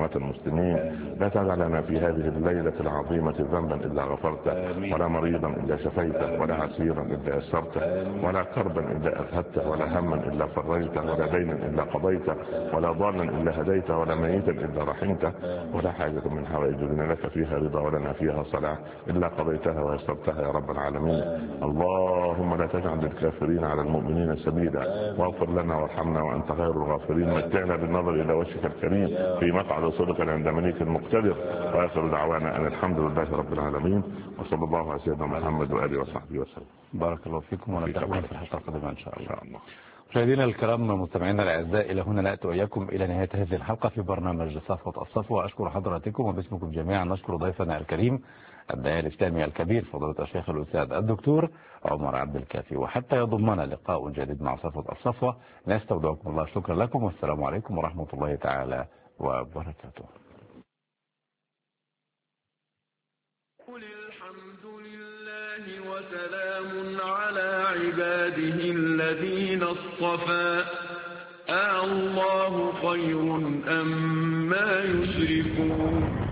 المسلمين. لا تدع لنا في هذه الليلة العظيمة ذنبا إلا غفرته، ولا مريضا إلا شفيته، ولا عسيرا إلا يسرته، ولا كربا إلا أذهبته، ولا هما إلا فرجته، ولا دينا إلا قضيته، ولا ضالا إلا هديته، ولا ميتا إلا رحمته، ولا حاجة من حوائج الدنيا لك فيها رضا ولنا فيها صلاح إلا قضيتها ويسرتها يا رب العالمين. اللهم لا تجعل للكافرين على المؤمنين سبيلا، واغفر لنا وارحمنا وأنت خير الغافرين. متعنا بالنظر إلى وجهك الكريم في مقعد صدق عند مليك مقتدر. وآخر دعوانا أن الحمد لله رب العالمين، وصلى الله على سيدنا محمد وآله وصحبه وسلم. بارك الله فيكم، ونلتقي في الحلقة القادمة إن شاء الله. مشاهدينا الكرام، مستمعينا الأعزاء، إلى هنا نأتي وإياكم إلى نهاية هذه الحلقة في برنامج صفوة الصفوة. أشكر حضراتكم وباسمكم جميعا نشكر ضيفنا الكريم الداعية الإسلامي الكبير فضيلة الشيخ الأستاذ الدكتور عمر عبد الكافي. وحتى يضمنا لقاء جديد مع صفوة الصفوة نستودعكم الله. شكرا لكم، والسلام عليكم ورحمة الله تعالى وبركاته. قل الحمد لله وسلام على عباده الذين اصطفى، الله خير أما يشركون.